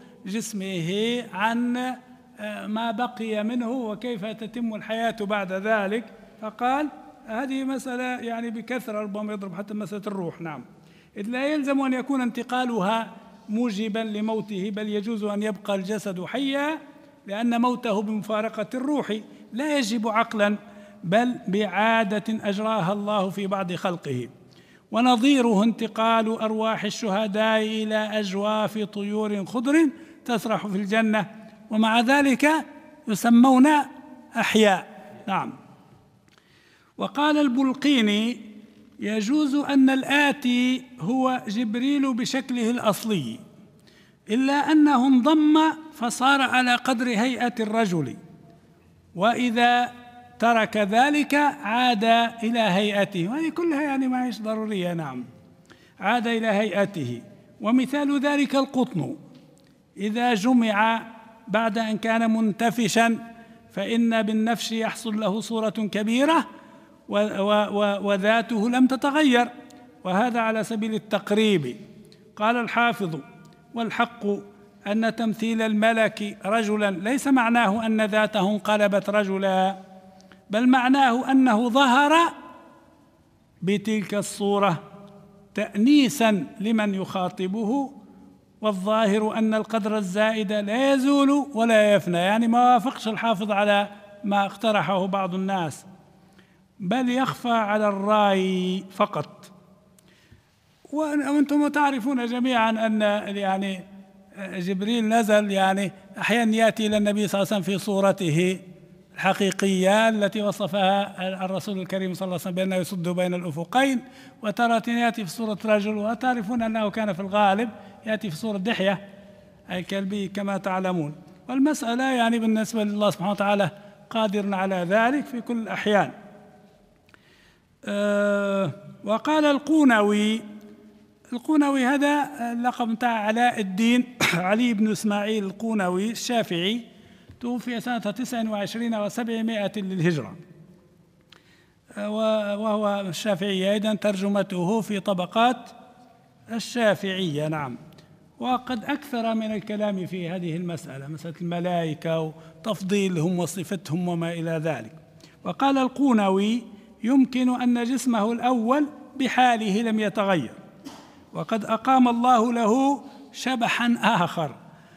جسمه عن ما بقي منه، وكيف تتم الحياة بعد ذلك. فقال هذه مسألة يعني بكثرة ربما يضرب حتى مسألة الروح. نعم، إذ لا يلزم أن يكون انتقالها موجبا لموته، بل يجوز أن يبقى الجسد حيا، لأن موته بمفارقة الروح لا يجب عقلا، بل بعادة أجراها الله في بعض خلقه. ونظيره انتقال أرواح الشهداء إلى أجواف طيور خضر تسرح في الجنة، ومع ذلك يسمون أحياء. نعم. وقال البلقيني: يجوز أن الآتي هو جبريل بشكله الأصلي، إلا أنه انضم فصار على قدر هيئة الرجل، وإذا ترك ذلك عاد إلى هيئته. وهذه كلها يعني ما هيش ضرورية. نعم، عاد إلى هيئته. ومثال ذلك القطن إذا جمع بعد أن كان منتفشا، فإن بالنفش يحصل له صورة كبيرة وذاته لم تتغير، وهذا على سبيل التقريب. قال الحافظ: والحق أن تمثيل الملك رجلا ليس معناه أن ذاته انقلبت رجلا، بل معناه أنه ظهر بتلك الصورة تأنيسا لمن يخاطبه. والظاهر أن القدر الزائد لا يزول ولا يفنى، يعني ما وافقش الحافظ على ما اقترحه بعض الناس، بل يخفى على الرأي فقط. وأنتم تعرفون جميعا أن يعني جبريل نزل، يعني أحيانا يأتي إلى النبي صلى الله عليه وسلم في صورته الحقيقية التي وصفها الرسول الكريم صلى الله عليه وسلم بأنه يصد بين الأفقين، وتارة يأتي في صورة رجل، وتعرفون أنه كان في الغالب يأتي في صورة دحية أي كلبي كما تعلمون. والمسألة يعني بالنسبة لله سبحانه وتعالى قادر على ذلك في كل الأحيان. وقال القونوي هذا اللقب بتاع علاء الدين علي بن إسماعيل القونوي الشافعي، توفي سنة 29 و700 للهجرة، وهو الشافعي أيضا، ترجمته في طبقات الشافعية. نعم. وقد أكثر من الكلام في هذه المسألة، مسألة الملائكة وتفضيلهم وصفتهم وما إلى ذلك. وقال القونوي: يمكن أن جسمه الأول بحاله لم يتغير، وقد أقام الله له شبحا آخر،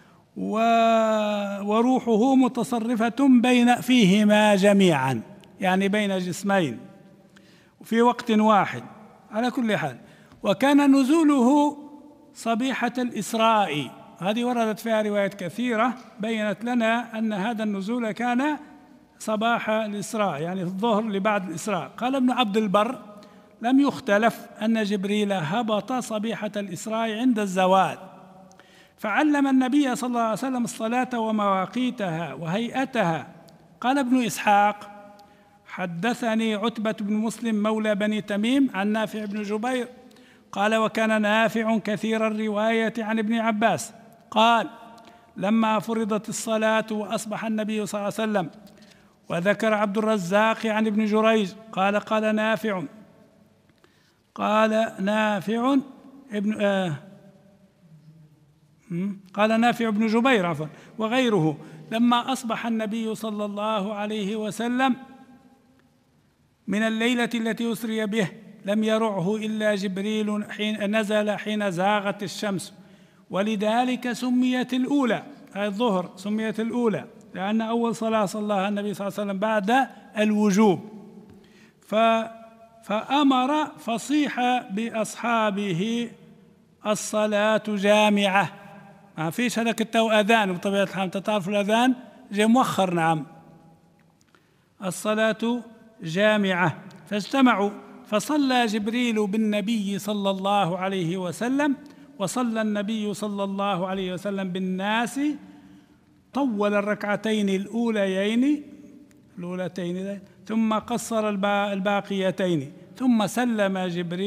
وروحه متصرفة بين فيهما جميعا، يعني بين جسمين في وقت واحد. على كل حال، وكان نزوله صبيحة الإسراء، هذه وردت فيها روايات كثيرة بيّنت لنا أن هذا النزول كان صباح الإسراء، يعني في الظهر لبعد الإسراء. قال ابن عبد البر: لم يختلف أن جبريل هبط صبيحة الإسراء عند الزوال، فعلم النبي صلى الله عليه وسلم الصلاة ومواقيتها وهيئتها. قال ابن إسحاق: حدثني عتبة بن مسلم مولى بني تميم عن نافع بن جبير قال: وكان نافع كثير الرواية عن ابن عباس قال: لما فرضت الصلاة وأصبح النبي صلى الله عليه وسلم. وذكر عبد الرزاق عن ابن جريج قال: قال نافع بن جبير عفوا وغيره: لما أصبح النبي صلى الله عليه وسلم من الليلة التي أسري به لم يرعه إلا جبريل حين نزل حين زاغت الشمس، ولذلك سميت الأولى، هذه الظهر سميت الأولى لأن أول صلاة صلاها النبي صلى الله عليه وسلم بعد الوجوب. فأمر فصيح بأصحابه: الصلاة جامعة. ما فيش هذاك التو أذان بطبيعة الحال، تعرفوا الأذان جاء مؤخر. نعم. الصلاة جامعة. فاجتمعوا فصلى جبريل بالنبي صلى الله عليه وسلم، وصلى النبي صلى الله عليه وسلم بالناس، طول الركعتين الأوليين ثم قصر الباقيتين، ثم سلم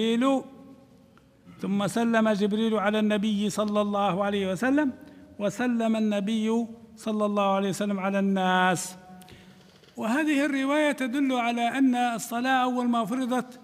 جبريل على النبي صلى الله عليه وسلم، وسلم النبي صلى الله عليه وسلم على الناس. وهذه الرواية تدل على أن الصلاة أول ما فرضت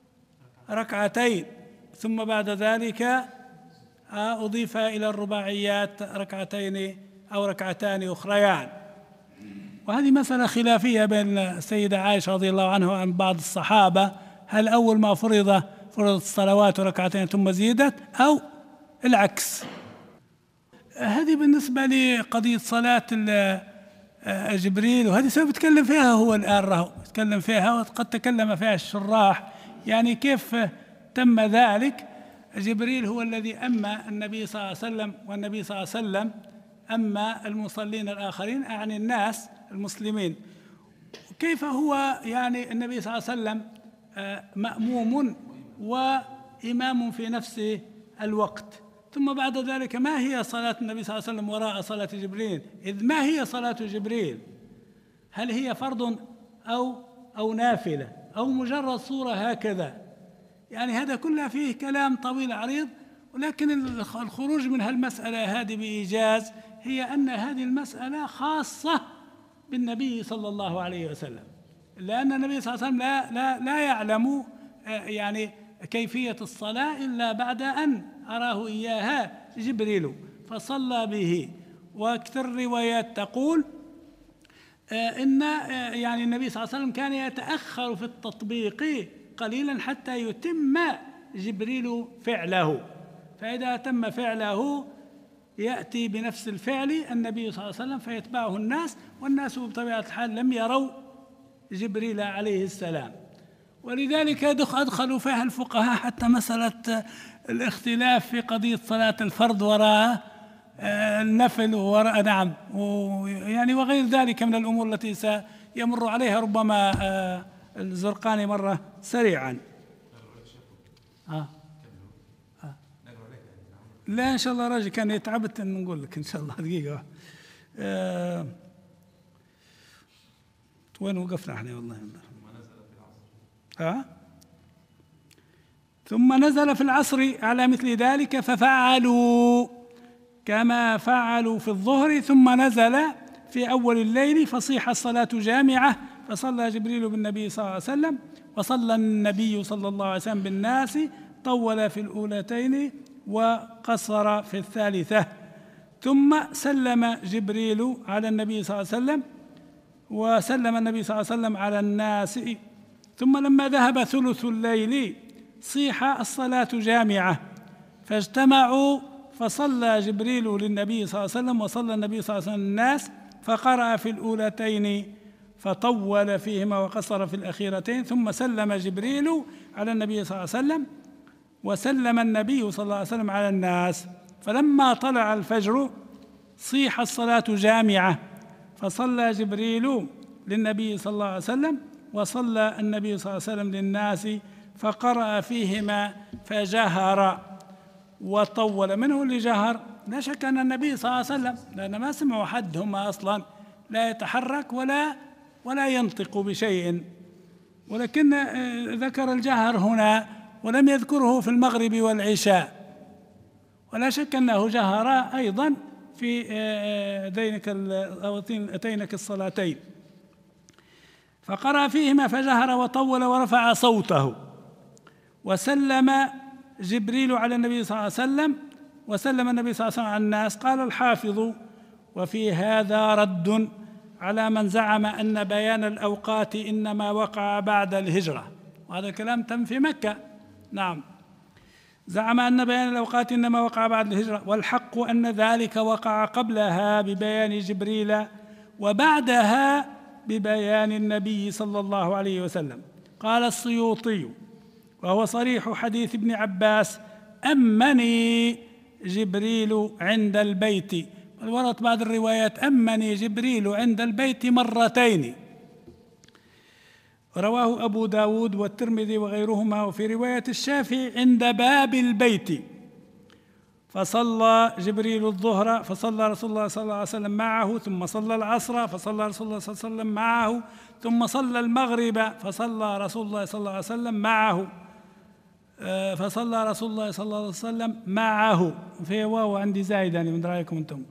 ركعتين، ثم بعد ذلك أضيف إلى الرباعيات ركعتين أو ركعتان أخريان. وهذه مسألة خلافية بين السيدة عائشة رضي الله عنها وعن بعض الصحابة، هل أول ما فرضت الصلوات ركعتين ثم زيدت أو العكس. هذه بالنسبة لقضية صلاة جبريل، وهذه سوف يتكلم فيها هو الآن، يتكلم فيها وقد تكلم فيها الشراح، يعني كيف تم ذلك. جبريل هو الذي أمى النبي صلى الله عليه وسلم، والنبي صلى الله عليه وسلم أمى المصلين الآخرين، أعني الناس المسلمين. كيف هو يعني النبي صلى الله عليه وسلم مأموم وإمام في نفس الوقت، ثم بعد ذلك ما هي صلاة النبي صلى الله عليه وسلم وراء صلاة جبريل؟ إذ ما هي صلاة جبريل؟ هل هي فرض أو نافلة أو مجرد صورة هكذا؟ يعني هذا كله فيه كلام طويل عريض، ولكن الخروج من هالمسألة هذه بإيجاز هي أن هذه المسألة خاصة بالنبي صلى الله عليه وسلم، لأن النبي صلى الله عليه وسلم لا يعلم يعني كيفية الصلاة إلا بعد أن أراه إياها جبريل فصلى به. وأكثر الروايات تقول إن يعني النبي صلى الله عليه وسلم كان يتأخر في التطبيق قليلا حتى يتم جبريل فعله، فإذا تم فعله يأتي بنفس الفعل النبي صلى الله عليه وسلم فيتبعه الناس، والناس بطبيعة الحال لم يروا جبريل عليه السلام. ولذلك أدخلوا فيها الفقهاء حتى مسألة الاختلاف في قضية صلاة الفرض وراء النفل نعم، يعني وغير ذلك من الأمور التي سيمر عليها ربما الزرقاني مرة سريعا. لا إن شاء الله راجل كان يتعبت أن نقول لك إن شاء الله دقيقة. وين وقفنا احنا والله؟ ثم نزل في العصر على مثل ذلك ففعلوا كما فعلوا في الظهر، ثم نزل في أول الليل فصيح الصلاة جامعة، فصلى جبريل بالنبي صلى الله عليه وسلم، وصلى النبي صلى الله عليه وسلم بالناس، طول في الأولتين وقصر في الثالثة. ثم سلم جبريل على النبي صلى الله عليه وسلم، وسلم النبي صلى الله عليه وسلم على الناس. ثم لما ذهب ثلث الليل صيح الصلاة جامعة، فاجتمعوا فصلى جبريل للنبي صلى الله عليه وسلم، وصلى النبي صلى الله عليه وسلم الناس، فقرأ في الأولتين فطول فيهما وقصر في الأخيرتين. ثم سلم جبريل على النبي صلى الله عليه وسلم، وسلم النبي صلى الله عليه وسلم على الناس. فلما طلع الفجر صيح الصلاة جامعة، فصلى جبريل للنبي صلى الله عليه وسلم، وصلى النبي صلى الله عليه وسلم للناس، فقرأ فيهما فجهر وطول. منه اللي جهر؟ لا شك أن النبي صلى الله عليه وسلم، لأن ما سمعوا حد، هم أصلا لا يتحرك ولا ينطق بشيء، ولكن ذكر الجهر هنا ولم يذكره في المغرب والعشاء. ولا شك أنه جهر أيضا في أتينك الصلاتين، فقرأ فيهما فجهر وطول ورفع صوته. وسلم جبريل على النبي صلى الله عليه وسلم، وسلم النبي صلى الله عليه وسلم على الناس. قال الحافظ: وفي هذا رد على من زعم أن بيان الأوقات إنما وقع بعد الهجرة، وهذا الكلام تم في مكة. نعم، زعم أن بيان الأوقات إنما وقع بعد الهجرة، والحق أن ذلك وقع قبلها ببيان جبريل، وبعدها ببيان النبي صلى الله عليه وسلم. قال السيوطي وهو صريح حديث ابن عباس: أمني جبريل عند البيت. وردت بعض الروايات: أمني جبريل عند البيت مرتين. رواه أبو داود والترمذي وغيرهما. وفي رواية الشافعي: عند باب البيت. فصلى جبريل الظهر فصلى رسول الله صلى الله عليه وسلم معه، ثم صلى العصر فصلى رسول الله صلى الله عليه وسلم معه، ثم صلى المغرب فصلى رسول الله صلى الله عليه وسلم معه، فصلى رسول الله صلى الله عليه وسلم معه. في واو عندي زايد، يعني من رأيكم أنتم.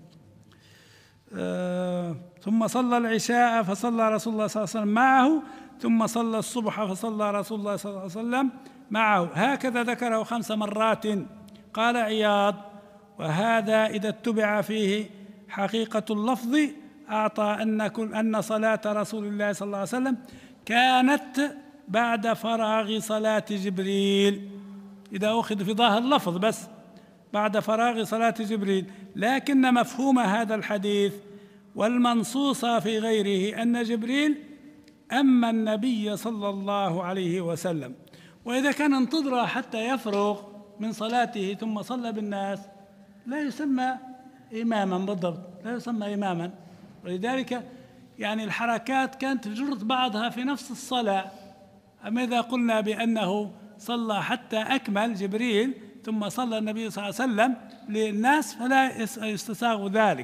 ثم صلى العشاء فصلى رسول الله صلى الله عليه وسلم معه، ثم صلى الصبح فصلى رسول الله صلى الله عليه وسلم معه. هكذا ذكره 5 مرات. قال عياض: وهذا إذا اتبع فيه حقيقة اللفظ أعطى أن صلاة رسول الله صلى الله عليه وسلم كانت بعد فراغ صلاة جبريل، إذا أخذ في ظاهر اللفظ بس بعد فراغ صلاة جبريل. لكن مفهوم هذا الحديث والمنصوص في غيره أن جبريل أما النبي صلى الله عليه وسلم، وإذا كان انتظر حتى يفرغ من صلاته ثم صلى بالناس لا يسمى إماما بالضبط، لا يسمى إماما. ولذلك يعني الحركات كانت تجر بعضها في نفس الصلاة. أما إذا قلنا بأنه صلى حتى أكمل جبريل ثم صلى النبي صلى الله عليه وسلم للناس فلا يستساغ ذلك.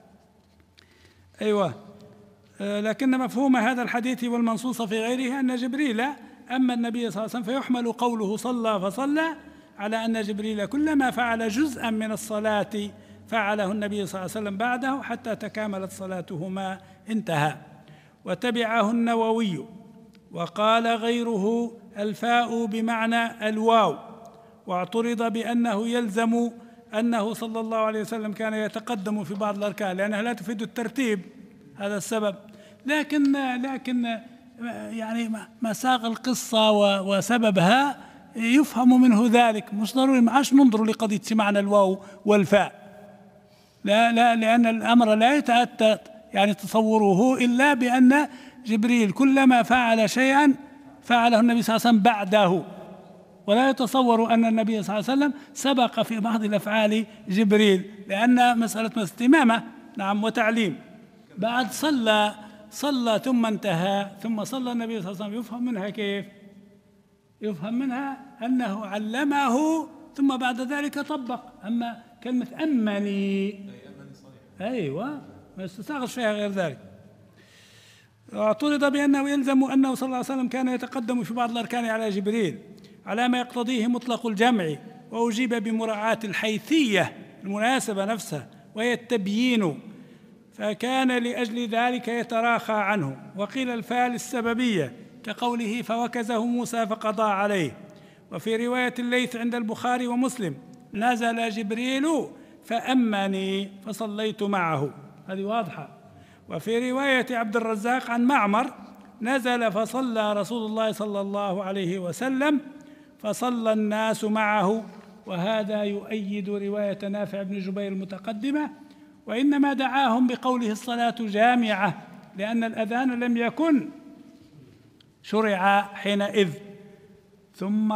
أيوة، لكن مفهوم هذا الحديث والمنصوص في غيره أن جبريل أما النبي صلى الله عليه وسلم، فيحمل قوله صلى فصلى على أن جبريل كلما فعل جزءا من الصلاة فعله النبي صلى الله عليه وسلم بعده حتى تكاملت صلاتهما. انتهى. وتبعه النووي وقال غيره: الفاء بمعنى الواو، واعترض بأنه يلزم أنه صلى الله عليه وسلم كان يتقدم في بعض الأركان لأنها لا تفيد الترتيب، هذا السبب. لكن يعني مساق القصة وسببها يفهم منه ذلك، مش ضروري ما عادش ننظر لقضية معنى الواو والفاء، لا لأن الأمر لا يتأتى يعني تصوره إلا بأن جبريل كلما فعل شيئا فعله النبي صلى الله عليه وسلم بعده، ولا يتصور أن النبي صلى الله عليه وسلم سبق في بعض الأفعال جبريل، لأن مسألة استمامة نعم وتعليم. بعد صلى ثم انتهى ثم صلى النبي صلى الله عليه وسلم، يفهم منها كيف؟ يفهم منها أنه علمه ثم بعد ذلك طبق. أما كلمة أمني أيوة ما يستغرق فيها غير ذلك. اعترض بأنه يلزم أنه صلى الله عليه وسلم كان يتقدم في بعض الأركان على جبريل على ما يقتضيه مطلق الجمع، وأجيب بمراعاة الحيثية المناسبة نفسها وهي التبيين، فكان لأجل ذلك يتراخى عنه. وقيل الفاء للسببية كقوله فوكزه موسى فقضى عليه. وفي رواية الليث عند البخاري ومسلم نزل جبريل فأمني فصليت معه، هذه واضحة. وفي رواية عبد الرزاق عن معمر نزل فصلى رسول الله صلى الله عليه وسلم فصلى الناس معه، وهذا يؤيد رواية نافع بن جبير المتقدمة. وإنما دعاهم بقوله الصلاة جامعة لأن الأذان لم يكن شرع حينئذ. ثم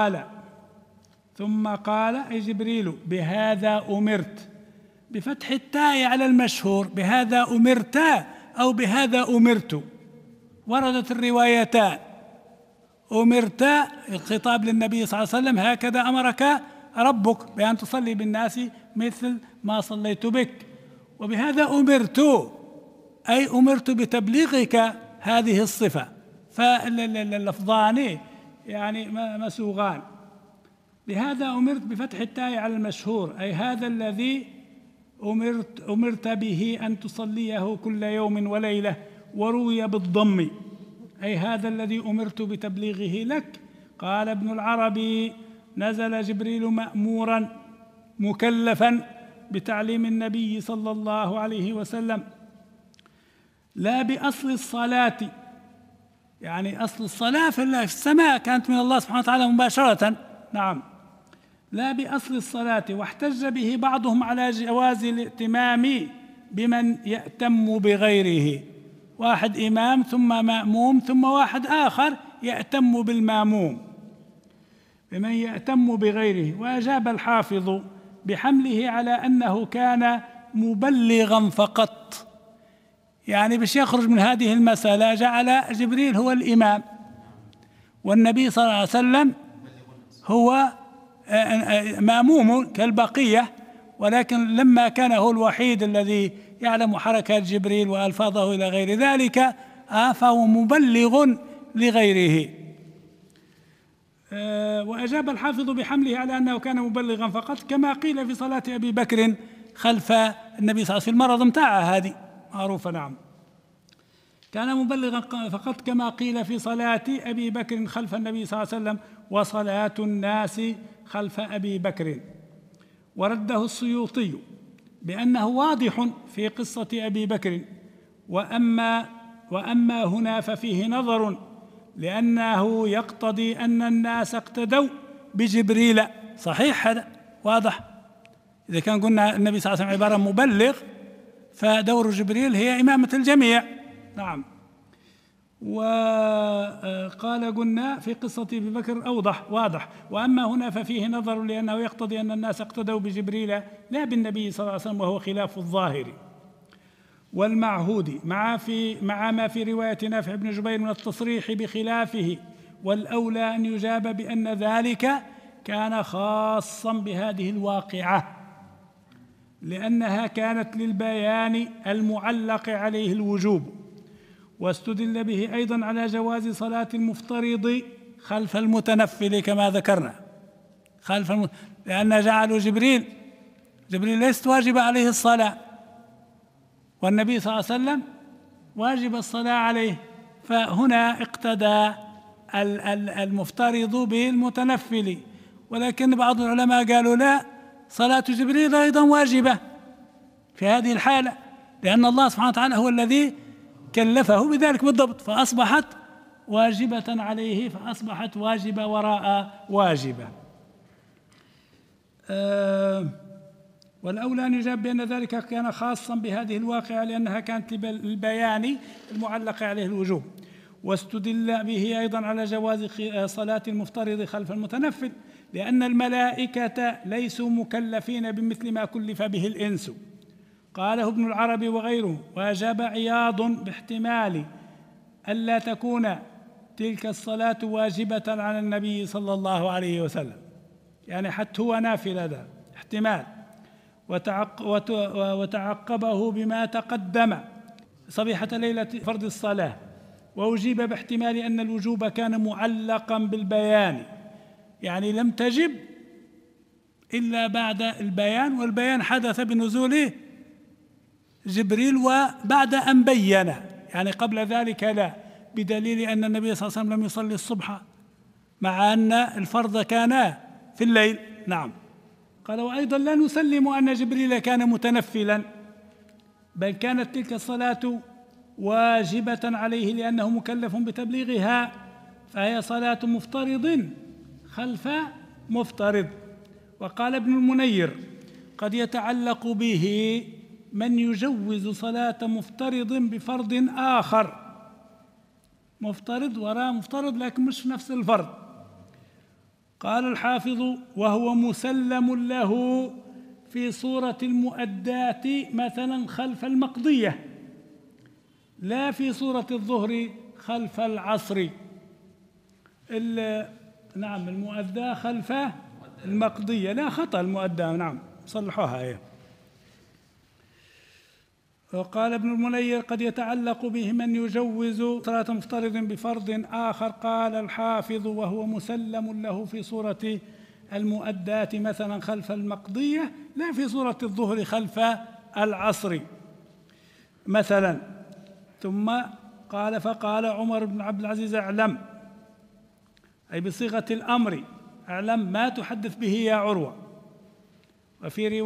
قال أي جبريل بهذا أمرت، بفتح التاء على المشهور، بهذا أمرت أو بهذا أمرت، وردت الروايتان. أمرت الخطاب للنبي صلى الله عليه وسلم هكذا أمرك ربك بأن تصلي بالناس مثل ما صليت بك، وبهذا أمرت أي أمرت بتبليغك هذه الصفة، فاللفظان يعني مسوغان. لهذا أمرت بفتح التاء على المشهور أي هذا الذي أمرت به أن تصليه كل يوم وليلة، وروي بالضم أي هذا الذي أمرت بتبليغه لك. قال ابن العربي نزل جبريل مأمورا مكلفا بتعليم النبي صلى الله عليه وسلم لا بأصل الصلاة، يعني أصل الصلاة في السماء كانت من الله سبحانه وتعالى مباشرة، نعم، لا بأصل الصلاة. واحتج به بعضهم على جواز الائتمام بمن يأتم بغيره، واحد إمام ثم مأموم ثم واحد آخر يأتم بالمأموم، بمن يأتم بغيره. وأجاب الحافظ بحمله على أنه كان مبلغا فقط، يعني باش يخرج من هذه المسألة جعل جبريل هو الإمام والنبي صلى الله عليه وسلم هو مأموم كالبقية، ولكن لما كان هو الوحيد الذي يعلم حركات جبريل وألفاظه إلى غير ذلك فهو مبلغ لغيره. وأجاب الحافظ بحمله على أنه كان مبلغا فقط، كما قيل في صلاة أبي بكر خلف النبي صلى الله عليه وسلم في المرض متاعه هذه معروفة، نعم، كان مبلغا فقط كما قيل في صلاة أبي بكر خلف النبي صلى الله عليه وسلم وصلاة الناس خلف أبي بكر. ورده السيوطي بأنه واضح في قصة أبي بكر، وأما هنا ففيه نظر، لأنه يقتضي أن الناس اقتدوا بجبريل. صحيح هذا واضح، إذا كان قلنا النبي صلى الله عليه وسلم عبارة مبلغ فدور جبريل هي إمامة الجميع، نعم. وقال قلنا في قصة أبي بكر واضح. وأما هنا ففيه نظر، لأنه يقتضي أن الناس اقتدوا بجبريل لا بالنبي صلى الله عليه وسلم، وهو خلاف الظاهر والمعهود مع ما في رواية نافع بن جبير من التصريح بخلافه. والأولى أن يجاب بأن ذلك كان خاصا بهذه الواقعة، لأنها كانت للبيان المعلق عليه الوجوب. واستدل به أيضا على جواز صلاة المفترض خلف المتنفل كما ذكرنا، لأن جعلوا جبريل ليست واجب عليه الصلاة، والنبي صلى الله عليه وسلم واجب الصلاة عليه، فهنا اقتدى المفترض بالمتنفل. ولكن بعض العلماء قالوا لا، صلاة جبريل أيضا واجبة في هذه الحالة، لأن الله سبحانه وتعالى هو الذي كلفه بذلك بالضبط، فأصبحت واجبة عليه، فأصبحت واجبة وراء واجبة. والأولى أن يجاب بأن ذلك كان خاصا بهذه الواقعة، لأنها كانت للبيان المعلق عليه الوجوب. واستدل به أيضا على جواز صلاة المفترض خلف المتنفل، لأن الملائكة ليسوا مكلفين بمثل ما كلف به الإنس. قاله ابن العربي وغيره. وأجاب عياض باحتمال ألا تكون تلك الصلاة واجبة على النبي صلى الله عليه وسلم، يعني حتى هو نافلة، ده احتمال. وتعقبه بما تقدم صبيحة ليلة فرض الصلاة، وأجيب باحتمال أن الوجوب كان معلقا بالبيان، يعني لم تجب إلا بعد البيان، والبيان حدث بنزول جبريل وبعد أن بين، يعني قبل ذلك لا، بدليل أن النبي صلى الله عليه وسلم لم يصلي الصبح مع أن الفرض كان في الليل. نعم. قال وأيضا لا نسلم أن جبريل كان متنفلا، بل كانت تلك الصلاة واجبة عليه لأنه مكلف بتبليغها، فهي صلاة مفترض خلف مفترض. وقال ابن المنير قد يتعلق به من يجوز صلاة مفترض بفرض آخر، مفترض وراء مفترض لكن مش نفس الفرض. قال الحافظ وهو مسلم له في صورة المؤدات مثلا خلف المقضية، لا في صورة الظهر خلف العصر. نعم المؤداة خلف المقضية، لا خطأ المؤداة، نعم صلحوها هي. وقال ابن المنير قد يتعلق به من يجوز صلاة مفترض بفرض آخر. قال الحافظ وهو مسلم له في صورة المؤدات مثلا خلف المقضية، لا في صورة الظهر خلف العصر مثلا. ثم قال فقال عمر بن عبد العزيز اعلم، أي بصيغة الأمر، اعلم ما تحدث به يا عروة. وفي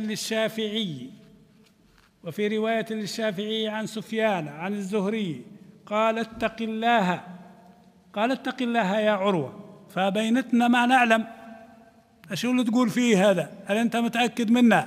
رواية للشافعي عن سفيان عن الزهري قال اتق الله يا عروة، فبينتنا ما نعلم. أشو اللي تقول فيه هذا؟ هل أنت متأكد منه؟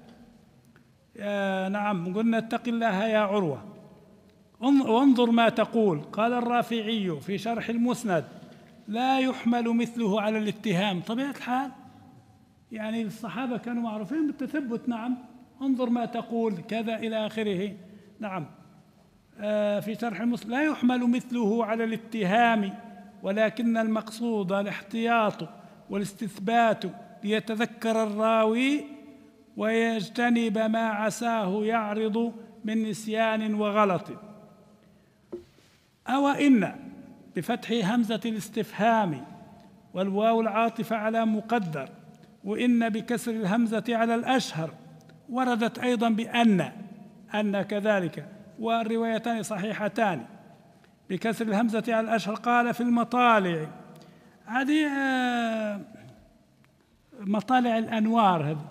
نعم قلنا اتق الله يا عروة وانظر ما تقول. قال الرافعي في شرح المسند لا يحمل مثله على الاتهام. طبيعة الحال يعني الصحابة كانوا معروفين بالتثبت. نعم انظر ما تقول كذا إلى آخره. نعم في شرح المسلم لا يحمل مثله على الاتهام، ولكن المقصود الاحتياط والاستثبات ليتذكر الراوي ويجتنب ما عساه يعرض من نسيان وغلط. أو إن بفتح همزة الاستفهام والواو العاطفة على مقدر، وإن بكسر الهمزة على الأشهر. وردت أيضا بأن كذلك، والروايتان صحيحتان بكسر الهمزة على الأشهر. قال في المطالع، هذه مطالع الأنوار هذا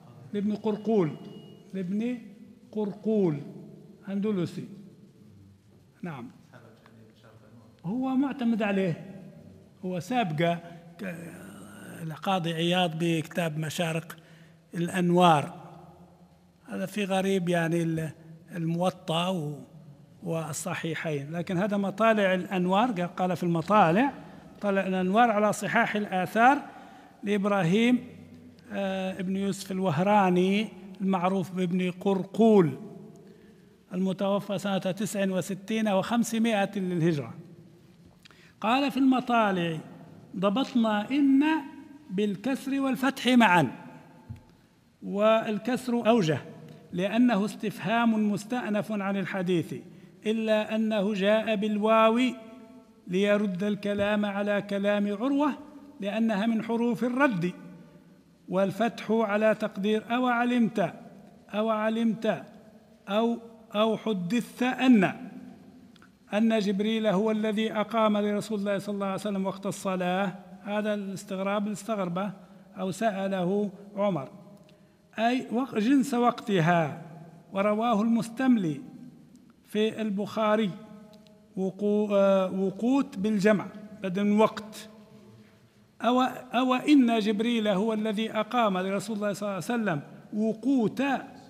لابن قرقول أندلسي. نعم هو معتمد عليه، هو سابقة القاضي عياض بكتاب مشارق الأنوار، هذا في غريب يعني الموطأ والصحيحين، لكن هذا مطالع الأنوار. قال في المطالع طلع الأنوار على صحاح الآثار لإبراهيم ابن يوسف الوهراني المعروف بابن قرقول، المتوفى سنة 69 و500 للهجرة. قال في المطالع ضبطنا إن بالكسر والفتح معا، والكسر أوجه لأنه استفهام مستأنف عن الحديث، إلا أنه جاء بالواو ليرد الكلام على كلام عروة لأنها من حروف الرد، والفتح على تقدير أو علمت أو حدثت أن جبريل هو الذي أقام لرسول الله صلى الله عليه وسلم وقت الصلاة. هذا الاستغراب الاستغربة، أو سأله عمر، أي جنس وقتها. ورواه المستملي في البخاري وقوت بالجمع بدل من وقت. أو إن جبريل هو الذي أقام لرسول الله صلى الله عليه وسلم وقوت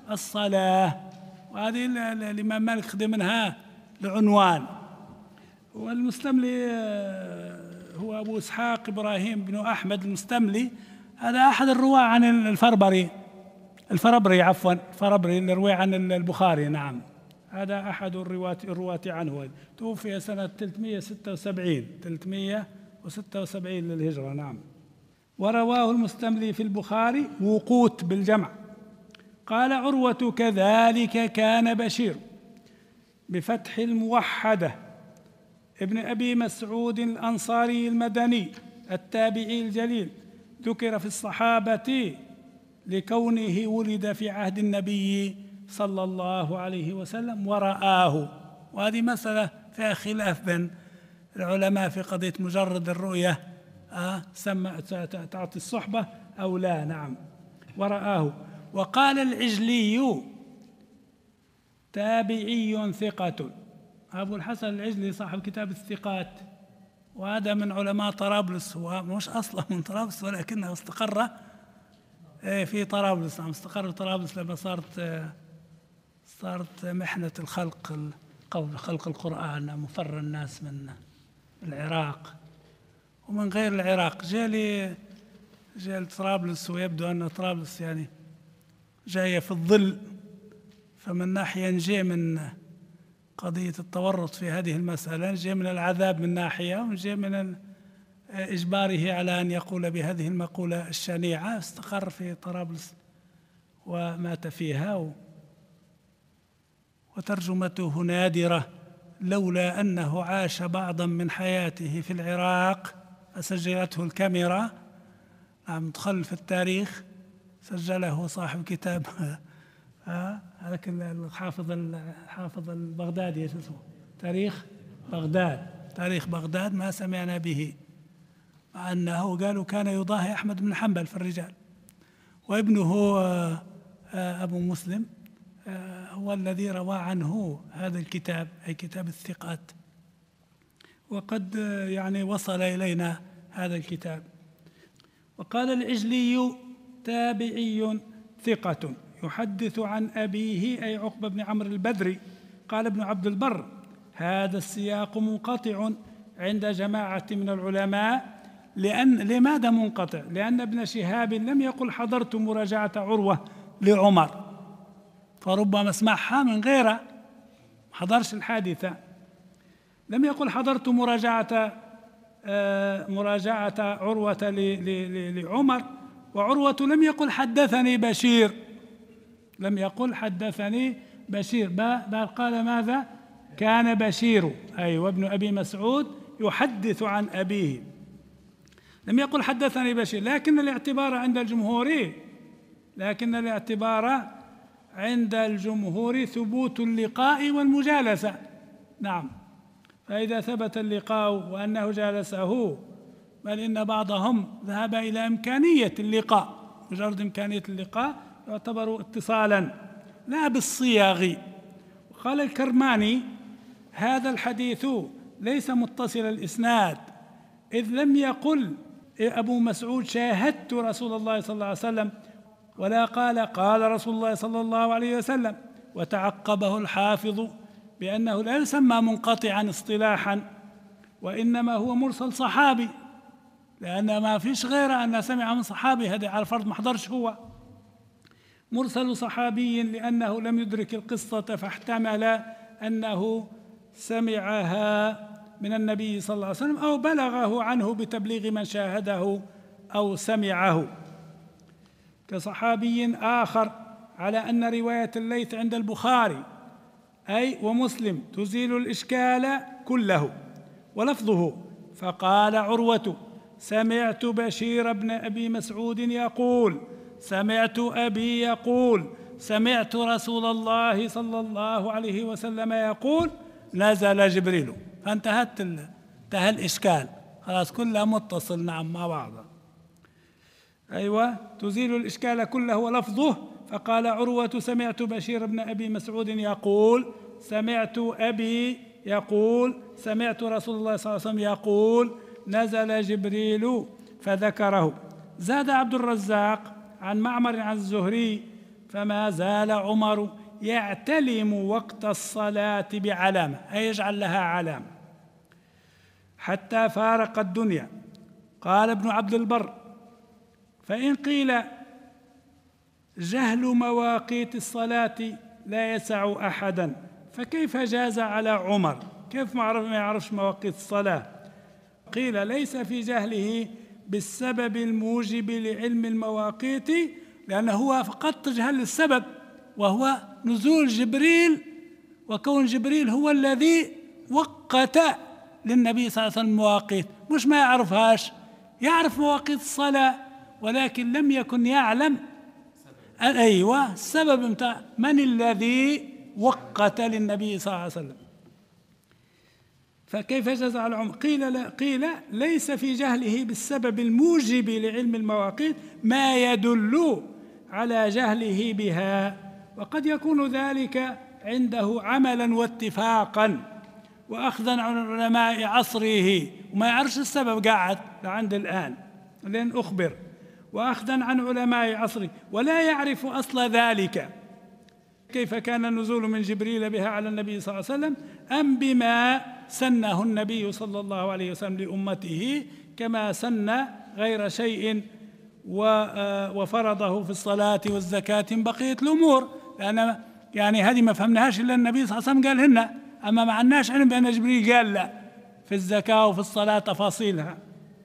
الصلاة، وهذه الإمام مالك خذ منها العنوان. والمستملي هو أبو إسحاق إبراهيم بن أحمد المستملي، هذا أحد الرواة عن الفربري اللي روي عن البخاري. نعم، هذا أحد الرواة عنه، توفي سنة 376 للهجرة. نعم. ورواه المستملي في البخاري وقوت بالجمع. قال عروة: كذلك كان بشير بفتح الموحدة ابن أبي مسعود الأنصاري المدني التابعي الجليل، ذكر في الصحابة لكونه ولد في عهد النبي صلى الله عليه وسلم ورآه. وهذه مسألة فيها خلاف بين العلماء في قضية مجرد الرؤية تعطي الصحبة أو لا. نعم، ورآه. وقال العجلي: تابعي ثقة. أبو الحسن العجلي صاحب كتاب الثقات، وهذا من علماء طرابلس، هو مش أصلا من طرابلس ولكنه استقر في طرابلس. نعم، استقر طرابلس لما صارت محنة خلق القرآن، مفر الناس من العراق ومن غير العراق جاء طرابلس، ويبدو أن طرابلس يعني جاية في الظل، فمن ناحية نجي من قضية التورط في هذه المسألة، نجي من العذاب من ناحية، ونجي من إجباره على أن يقول بهذه المقولة الشنيعة. استقر في طرابلس ومات فيها، وترجمته نادرة، لولا أنه عاش بعضا من حياته في العراق فسجلته الكاميرا. نعم، دخل في التاريخ، سجله صاحب كتاب هذاك الحافظ البغدادي، اسمه تاريخ بغداد ما سمعنا به، مع أنه قالوا كان يضاهي أحمد بن حنبل في الرجال. وابنه أبو مسلم هو الذي روى عنه هذا الكتاب، أي كتاب الثقات، وقد يعني وصل إلينا هذا الكتاب. وقال العجلي: تابعي ثقة يحدث عن أبيه، أي عقبة بن عمرو البدري. قال ابن عبد البر: هذا السياق منقطع عند جماعة من العلماء. لماذا منقطع؟ لأن ابن شهاب لم يقل حضرت مراجعة عروة لعمر، فربما اسمعها من غيره، حضرش الحادثة. لم يقل حضرت مراجعة عروة لعمر، وعروة لم يقل حدثني بشير، بل قال ماذا؟ كان بشير، أي وابن أبي مسعود يحدث عن أبيه، لم يقل حدثني بشير. لكن الاعتبار عند الجمهور ثبوت اللقاء والمجالسة. نعم، فإذا ثبت اللقاء وأنه جالسه، بل إن بعضهم ذهب إلى إمكانية اللقاء، مجرد إمكانية اللقاء يعتبر اتصالا لا بالصياغ. وقال الكرماني: هذا الحديث ليس متصل الإسناد، إذ لم يقل أبو مسعود شاهدت رسول الله صلى الله عليه وسلم، ولا قال رسول الله صلى الله عليه وسلم. وتعقبه الحافظ بأنه لا يسمى منقطعا اصطلاحا، وإنما هو مرسل صحابي، لأن ما فيش غير أن سمع من صحابي، هذا على فرض ما حضرش هو. مرسل صحابي لأنه لم يدرك القصة، فاحتمل أنه سمعها من النبي صلى الله عليه وسلم أو بلغه عنه بتبليغ من شاهده أو سمعه. كصحابي آخر على أن رواية الليث عند البخاري أي ومسلم تزيل الإشكال كله. ولفظه: فقال عروة: سمعت بشير بن أبي مسعود يقول، سمعت أبي يقول، سمعت رسول الله صلى الله عليه وسلم يقول، نزل جبريل. فانتهى الإشكال، خلاص كلها متصل. نعم، مع بعضها. أيوة، تزيل الإشكال كله. ولفظه: فقال عروة: سمعت بشير بن أبي مسعود يقول، سمعت أبي يقول، سمعت رسول الله صلى الله عليه وسلم يقول، نزل جبريل، فذكره. زاد عبد الرزاق عن معمر عن الزهري: فما زال عمر يعتلم وقت الصلاة بعلامة، أي يجعل لها علامة، حتى فارق الدنيا. قال ابن عبد البر: فإن قيل جهل مواقيت الصلاة لا يسع أحدا فكيف جاز على عمر؟ كيف ما يعرفش مواقيت الصلاة؟ قيل: ليس في جهله بالسبب الموجب لعلم المواقيت، لأنه هو فقط تجهل السبب، وهو نزول جبريل، وكون جبريل هو الذي وقت للنبي صلى الله عليه وسلم مواقيت، مش ما يعرفهاش، يعرف مواقيت الصلاة ولكن لم يكن يعلم السبب متاع من الذي وقت للنبي صلى الله عليه وسلم. فكيف جاز على عمر؟ قيل ليس في جهله بالسبب الموجب لعلم المواقيت ما يدل على جهله بها، وقد يكون ذلك عنده عملا واتفاقا وأخذا عن علماء عصره، وما يعرفش السبب قاعد لعند الآن لين أخبر، وأخذا عن علماء عصره ولا يعرف أصل ذلك، كيف كان النزول من جبريل بها على النبي صلى الله عليه وسلم أم بما سنه النبي صلى الله عليه وسلم لأمته، كما سن غير شيء وفرضه في الصلاة والزكاة بقية الأمور، لأن يعني هذه ما فهمناهاش إلا النبي صلى الله عليه وسلم قال هن، أما ما عندناش علم بأن جبريل قال لا في الزكاة وفي الصلاة تفاصيلها.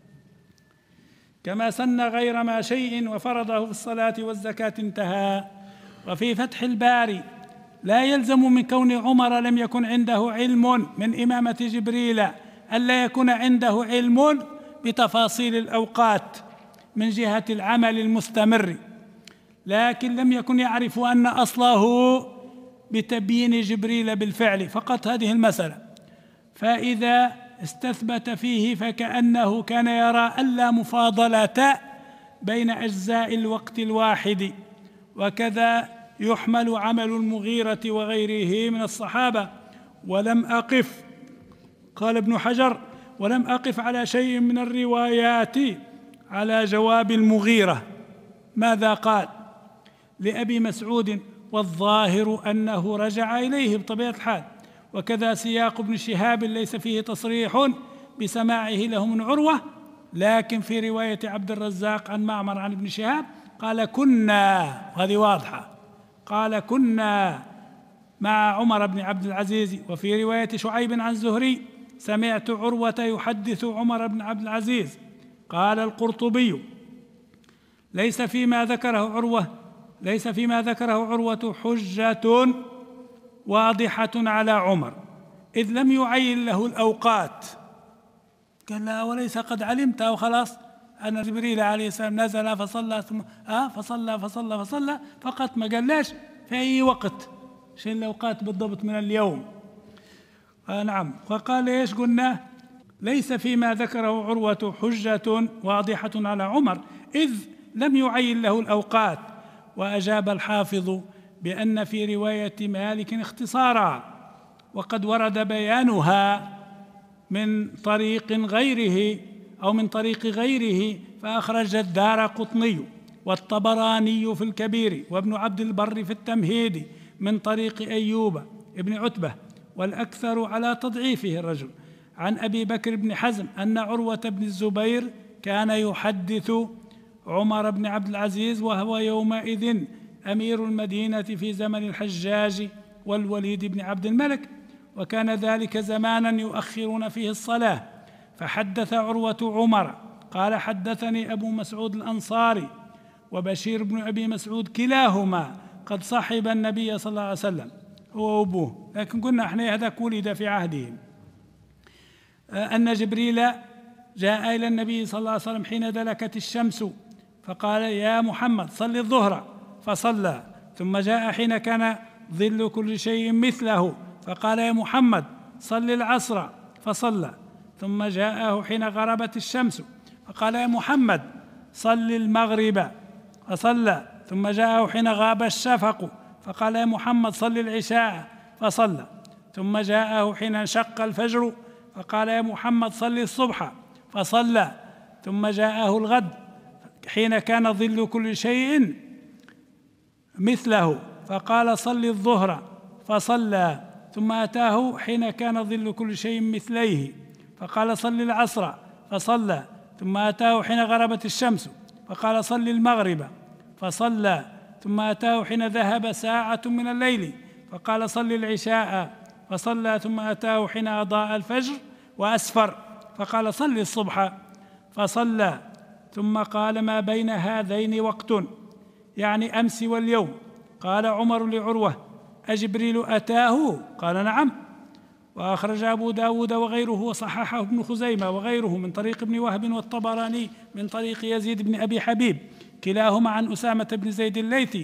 كما سن غير ما شيء وفرضه في الصلاة والزكاة، انتهى. وفي فتح الباري: لا يلزم من كون عمر لم يكن عنده علم من إمامة جبريل ألا يكون عنده علم بتفاصيل الأوقات من جهة العمل المستمر، لكن لم يكن يعرف أن أصله بتبيين جبريل بالفعل فقط هذه المسألة، فإذا استثبت فيه فكأنه كان يرى ألا مفاضلة بين أجزاء الوقت الواحد. وكذا يحمل عمل المغيرة وغيره من الصحابة. ولم أقف، قال ابن حجر: ولم أقف على شيء من الروايات على جواب المغيرة. ماذا قال؟ لأبي مسعود: والظاهر أنه رجع إليه بطبيعة الحال. وكذا سياق ابن شهاب ليس فيه تصريح بسماعه له من عروة، لكن في رواية عبد الرزاق عن معمر عن ابن شهاب قال: كنا، هذه واضحة، قال: كنا مع عمر بن عبد العزيز. وفي رواية شعيب عن زهري: سمعت عروة يحدث عمر بن عبد العزيز. قال القرطبي: ليس فيما ذكره عروة حجة واضحة على عمر، إذ لم يعين له الأوقات. قال: لا، وليس قد علمت وخلاص أن جبريل عليه السلام نزل فصلى ثم فصلى فقط، ما قالش في أي وقت، شيء الأوقات بالضبط من اليوم. نعم. وقال إيش قلنا؟ ليس فيما ذكره عروة حجة واضحة على عمر إذ لم يعين له الأوقات. وأجاب الحافظ بأن في رواية مالك اختصارا، وقد ورد بيانها من طريق غيره فأخرج الدارقطني والطبراني في الكبير وابن عبد البر في التمهيد من طريق أيوب ابن عتبة، والأكثر على تضعيفه الرجل، عن أبي بكر بن حزم أن عروة بن الزبير كان يحدث عمر بن عبد العزيز وهو يومئذ أمير المدينة في زمن الحجاج والوليد بن عبد الملك، وكان ذلك زمانا يؤخرون فيه الصلاة. فحدث عروة عمر قال: حدثني أبو مسعود الأنصاري وبشير بن أبي مسعود كلاهما قد صحب النبي صلى الله عليه وسلم، هو وأبوه، لكن قلنا احنا هذاك ولد في عهدهم، أن جبريل جاء إلى النبي صلى الله عليه وسلم حين دلكت الشمس فقال: يا محمد صل الظهر، فصلى. ثم جاء حين كان ظل كل شيء مثله فقال: يا محمد صل العصر، فصلى. ثم جاءه حين غربت الشمس فقال: يا محمد صل المغرب، فصلى. ثم جاءه حين غاب الشفق فقال: يا محمد صل العشاء، فصلى. ثم جاءه حين انشق الفجر فقال: يا محمد صل الصبح، فصلى. ثم جاءه الغد حين كان ظل كل شيء مثله فقال: صل الظهر، فصلى. ثم أتاه حين كان ظل كل شيء مثليه فقال صل العصر فصلى، ثم أتاه حين غربت الشمس فقال صل المغرب فصلى، ثم أتاه حين ذهب ساعة من الليل فقال صل العشاء فصلى، ثم أتاه حين أضاء الفجر وأسفر فقال صل الصبح فصلى، ثم قال ما بين هذين وقت، يعني أمس واليوم. قال عمر لعروة أجبريل أتاه؟ قال نعم. وأخرج أبو داود وغيره وصححه ابن خزيمة وغيره من طريق ابن وهب والطبراني من طريق يزيد بن أبي حبيب كلاهما عن أسامة بن زيد الليثي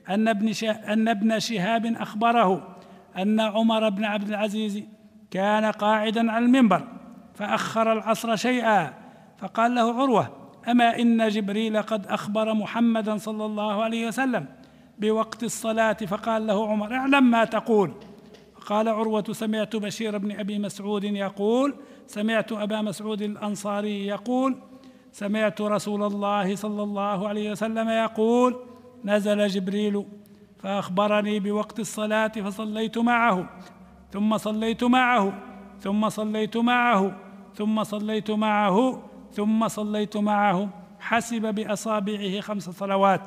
أن ابن شهاب أخبره أن عمر بن عبد العزيز كان قاعدا على المنبر فأخر العصر شيئا، فقال له عروة أما إن جبريل قد أخبر محمدا صلى الله عليه وسلم بوقت الصلاة؟ فقال له عمر اعلم ما تقول. قال عروة سمعت بشير بن أبي مسعود يقول سمعت أبا مسعود الأنصاري يقول سمعت رسول الله صلى الله عليه وسلم يقول نزل جبريل فأخبرني بوقت الصلاة فصليت معه ثم صليت معه ثم صليت معه ثم صليت معه ثم صليت معه، حسب بأصابعه 5 صلوات.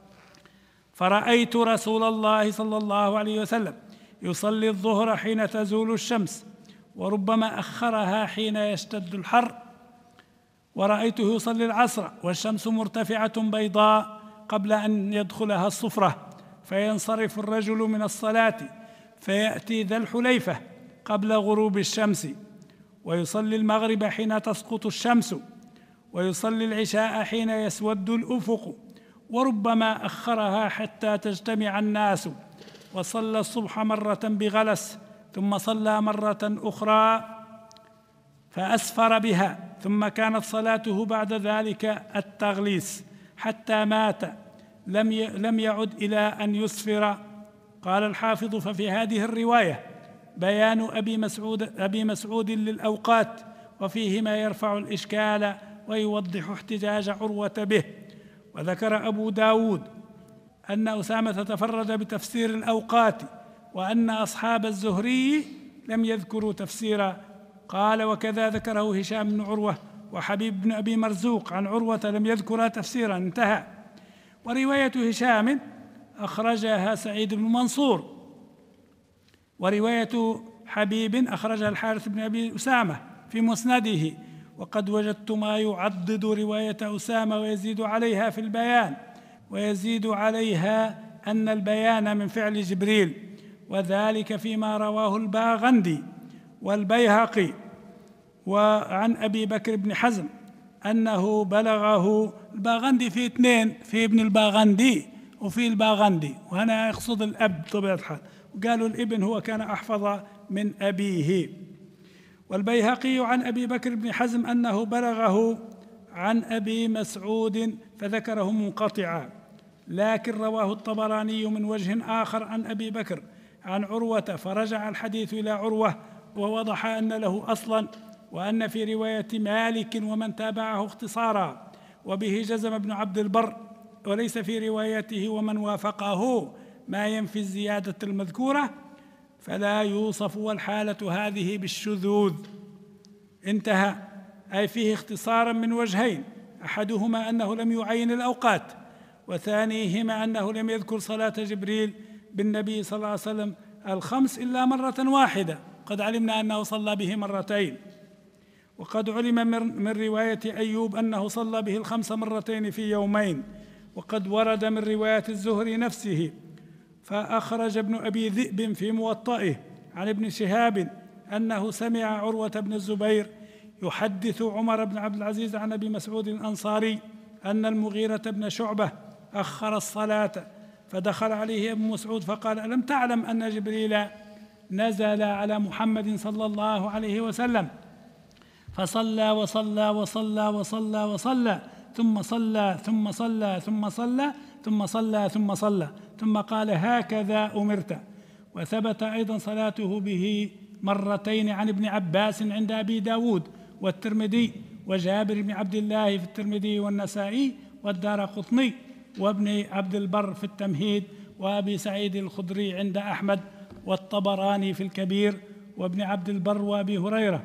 فرأيت رسول الله صلى الله عليه وسلم يصلي الظهر حين تزول الشمس وربما أخرها حين يشتد الحر، ورأيته يصلي العصر والشمس مرتفعة بيضاء قبل أن يدخلها الصفرة، فينصرف الرجل من الصلاة فيأتي ذا الحليفة قبل غروب الشمس، ويصلي المغرب حين تسقط الشمس، ويصلي العشاء حين يسود الأفق، وربما أخرها حتى تجتمع الناس، وصلى الصبح مرة بغلس، ثم صلى مرة أخرى فأسفر بها، ثم كانت صلاته بعد ذلك التغليس حتى مات، لم يعد إلى أن يسفر. قال الحافظ ففي هذه الرواية بيان أبي مسعود للأوقات، وفيه ما يرفع الإشكال ويوضح احتجاج عروة به. وذكر أبو داود أن أسامة تفرد بتفسير الأوقات، وأن أصحاب الزهري لم يذكروا تفسيرا. قال وكذا ذكره هشام بن عروة وحبيب بن أبي مرزوق عن عروة لم يذكرا تفسيرا، انتهى. ورواية هشام أخرجها سعيد بن منصور، ورواية حبيب أخرجها الحارث بن أبي أسامة في مسنده. وقد وجدت ما يعضد رواية أسامة ويزيد عليها في البيان، ويزيد عليها أن البيان من فعل جبريل، وذلك فيما رواه الباغندي والبيهقي وعن أبي بكر بن حزم أنه بلغه. الباغندي في 2، في ابن الباغندي وفي الباغندي، وهنا يقصد الأب بطبيعة الحال، وقالوا الابن هو كان أحفظ من أبيه. والبيهقي عن أبي بكر بن حزم أنه بلغه عن أبي مسعود فذكره منقطعا، لكن رواه الطبراني من وجه آخر عن أبي بكر عن عروة، فرجع الحديث إلى عروة ووضح أن له أصلا، وأن في رواية مالك ومن تابعه اختصارا، وبه جزم ابن عبد البر، وليس في روايته ومن وافقه ما ينفي الزيادة المذكورة، فلا يوصف والحالة هذه بالشذوذ، انتهى. أي فيه اختصارا من وجهين، أحدهما أنه لم يعين الأوقات، وثانيهما أنه لم يذكر صلاة جبريل بالنبي صلى الله عليه وسلم 5 إلا مرة واحدة، قد علمنا أنه صلى به 2 مرات. وقد علم من رواية أيوب أنه صلى به 5 مرات في يومين. وقد ورد من رواية الزهري نفسه، فأخرج ابن أبي ذئب في موطئه عن ابن شهاب أنه سمع عروة بن الزبير يحدث عمر بن عبد العزيز عن أبي مسعود الأنصاري أن المغيرة بن شعبة أخر الصلاة، فدخل عليه ابن مسعود فقال ألم تعلم أن جبريل نزل على محمد صلى الله عليه وسلم فصلى وصلى وصلى وصلى وصلى ثم صلى ثم صلى ثم صلى ثم صلى ثم صلى ثم قال هكذا أمرت. وثبت أيضا صلاته به 2 مرات عن ابن عباس عند أبي داود والترمذي وجابر بن عبد الله في الترمذي والنسائي والدارقطني وابن عبد البر في التمهيد وأبي سعيد الخدري عند أحمد والطبراني في الكبير وابن عبد البر وأبي هريرة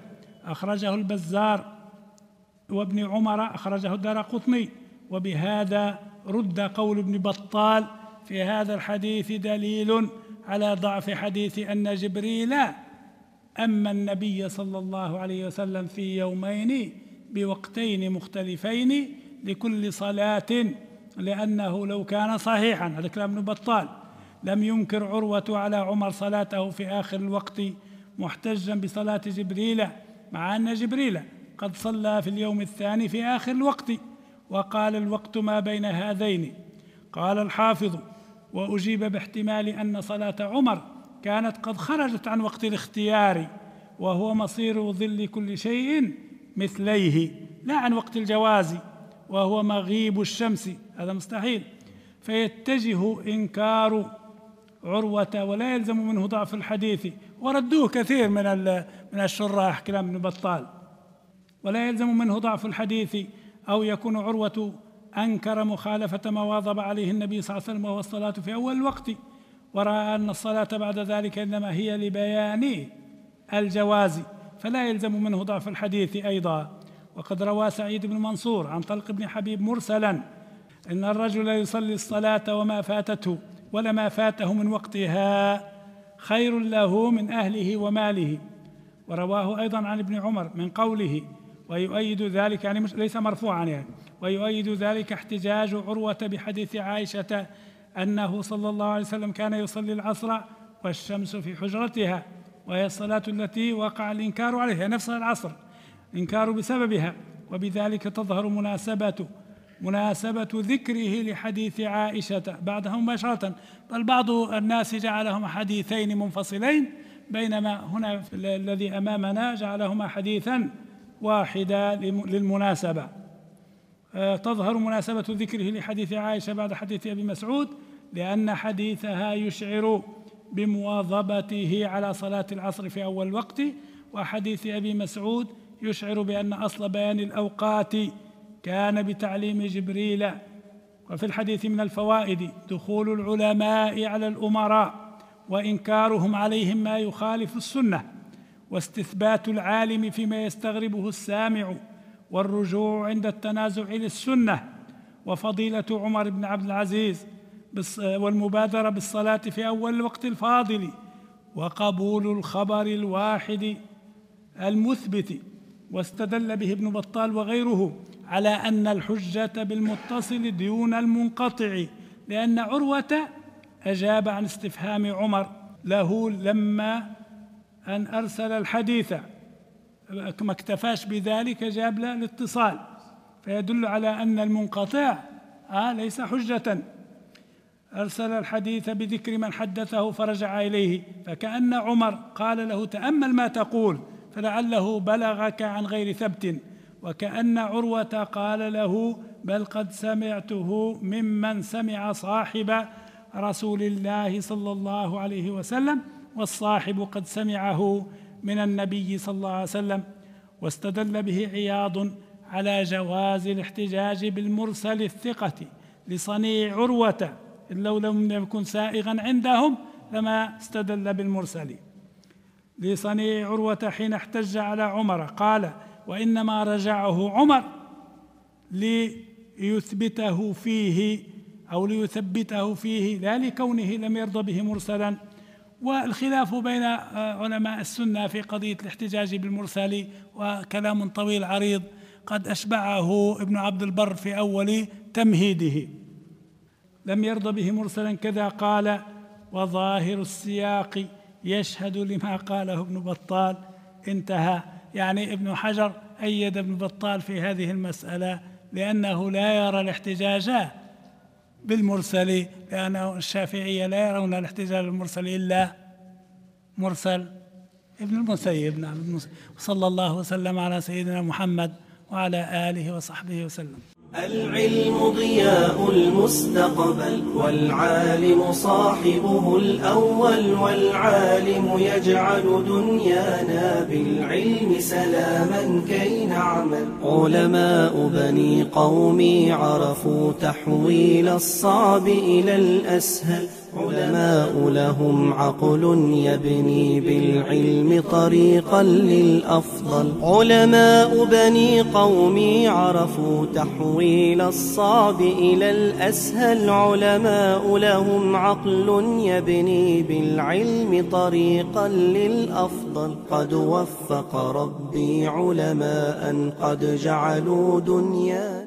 أخرجه البزار، وابن عمر أخرجه الدارقطني. وبهذا رد قول ابن بطال في هذا الحديث دليل على ضعف حديث أن جبريل أما النبي صلى الله عليه وسلم في يومين بوقتين مختلفين لكل صلاة، لأنه لو كان صحيحا، هذا كلام ابن بطال، لم ينكر عروة على عمر صلاته في آخر الوقت محتجا بصلاة جبريل، مع أن جبريل قد صلى في اليوم الثاني في آخر الوقت، وقال الوقت ما بين هذين. قال الحافظ: وأجيب باحتمال أن صلاة عمر كانت قد خرجت عن وقت الاختيار، وهو مصير ظل كل شيء مثليه، لا عن وقت الجواز وهو مغيب الشمس، هذا مستحيل، فيتجه إنكار عروة ولا يلزم منه ضعف الحديث. وردوه كثير من الشراح كلام ابن بطال، ولا يلزم منه ضعف الحديث أو يكون عروة أنكر مخالفة ما واظب عليه النبي صلى الله عليه وسلم وهو الصلاة في أول الوقت، ورأى أن الصلاة بعد ذلك إنما هي لبيان الجواز، فلا يلزم منه ضعف الحديث أيضا. وقد روى سعيد بن منصور عن طلق بن حبيب مرسلا إن الرجل يصلي الصلاة وما فاتته ولما فاته من وقتها خير له من أهله وماله. ورواه أيضا عن ابن عمر من قوله ويؤيد ذلك، يعني ليس مرفوعا يعني، ويؤيد ذلك احتجاج عروة بحديث عائشة أنه صلى الله عليه وسلم كان يصلي العصر والشمس في حجرتها، وهي الصلاة التي وقع الإنكار عليها، نفس العصر إنكار بسببها، وبذلك تظهر مناسبة ذكره لحديث عائشة بعدها مباشرة، بل بعض الناس جعلهما حديثين منفصلين، بينما هنا الذي أمامنا جعلهما حديثا واحدا للمناسبة. تظهر مناسبة ذكره لحديث عائشة بعد حديث أبي مسعود لأن حديثها يشعر بمواظبته على صلاة العصر في أول الوقت، وحديث أبي مسعود يشعر بأن أصل بيان الأوقات كان بتعليم جبريل. وفي الحديث من الفوائد دخول العلماء على الأمراء وإنكارهم عليهم ما يخالف السنة، واستثبات العالم فيما يستغربه السامع، والرجوع عند التنازع للسنة، وفضيلة عمر بن عبد العزيز والمبادرة بالصلاة في أول الوقت الفاضل، وقبول الخبر الواحد المثبت. واستدل به ابن بطال وغيره على أن الحجة بالمتصل دون المنقطع، لأن عروة أجاب عن استفهام عمر له لما أن أرسل الحديث، ما اكتفاش بذلك، جاب له الاتصال، فيدل على أن المنقطع ليس حجة. أرسل الحديث بذكر من حدثه فرجع إليه، فكأن عمر قال له تأمل ما تقول فلعله بلغك عن غير ثبت، وكأن عروة قال له بل قد سمعته ممن سمع صاحب رسول الله صلى الله عليه وسلم، والصاحب قد سمعه من النبي صلى الله عليه وسلم. واستدل به عياض على جواز الاحتجاج بالمرسل الثقة لصنيع عروة، لو لم يكن سائغا عندهم لما استدل بالمرسل لصنيع عروة حين احتج على عمر. قال وإنما رجعه عمر ليثبته فيه أو ليثبته فيه لا لكونه لم يرضى به مرسلا. والخلاف بين علماء السنة في قضية الاحتجاج بالمرسل وكلام طويل عريض قد أشبعه ابن عبد البر في أول تمهيده. لم يرضى به مرسلا كذا قال، وظاهر السياق يشهد لما قاله ابن بطال، انتهى. يعني ابن حجر أيد ابن بطال في هذه المسألة لأنه لا يرى الاحتجاج بالمرسل، لأن الشافعية لا يرون الاحتجاج بالمرسل إلا مرسل ابن المسيب. نعم، صلى الله وسلم على سيدنا محمد وعلى آله وصحبه وسلم. العلم ضياء المستقبل، والعالم صاحبه الأول، والعالم يجعل دنيانا بالعلم سلاما كي نعمل. علماء بني قومي عرفوا تحويل الصعب إلى الأسهل، علماء لهم عقل يبني بالعلم طريقا للأفضل. علماء بني قومي عرفوا تحويل الصعب إلى الأسهل. علماء لهم عقل يبني بالعلم طريقا للأفضل. قد وفق ربي علماء قد جعلوا دنيا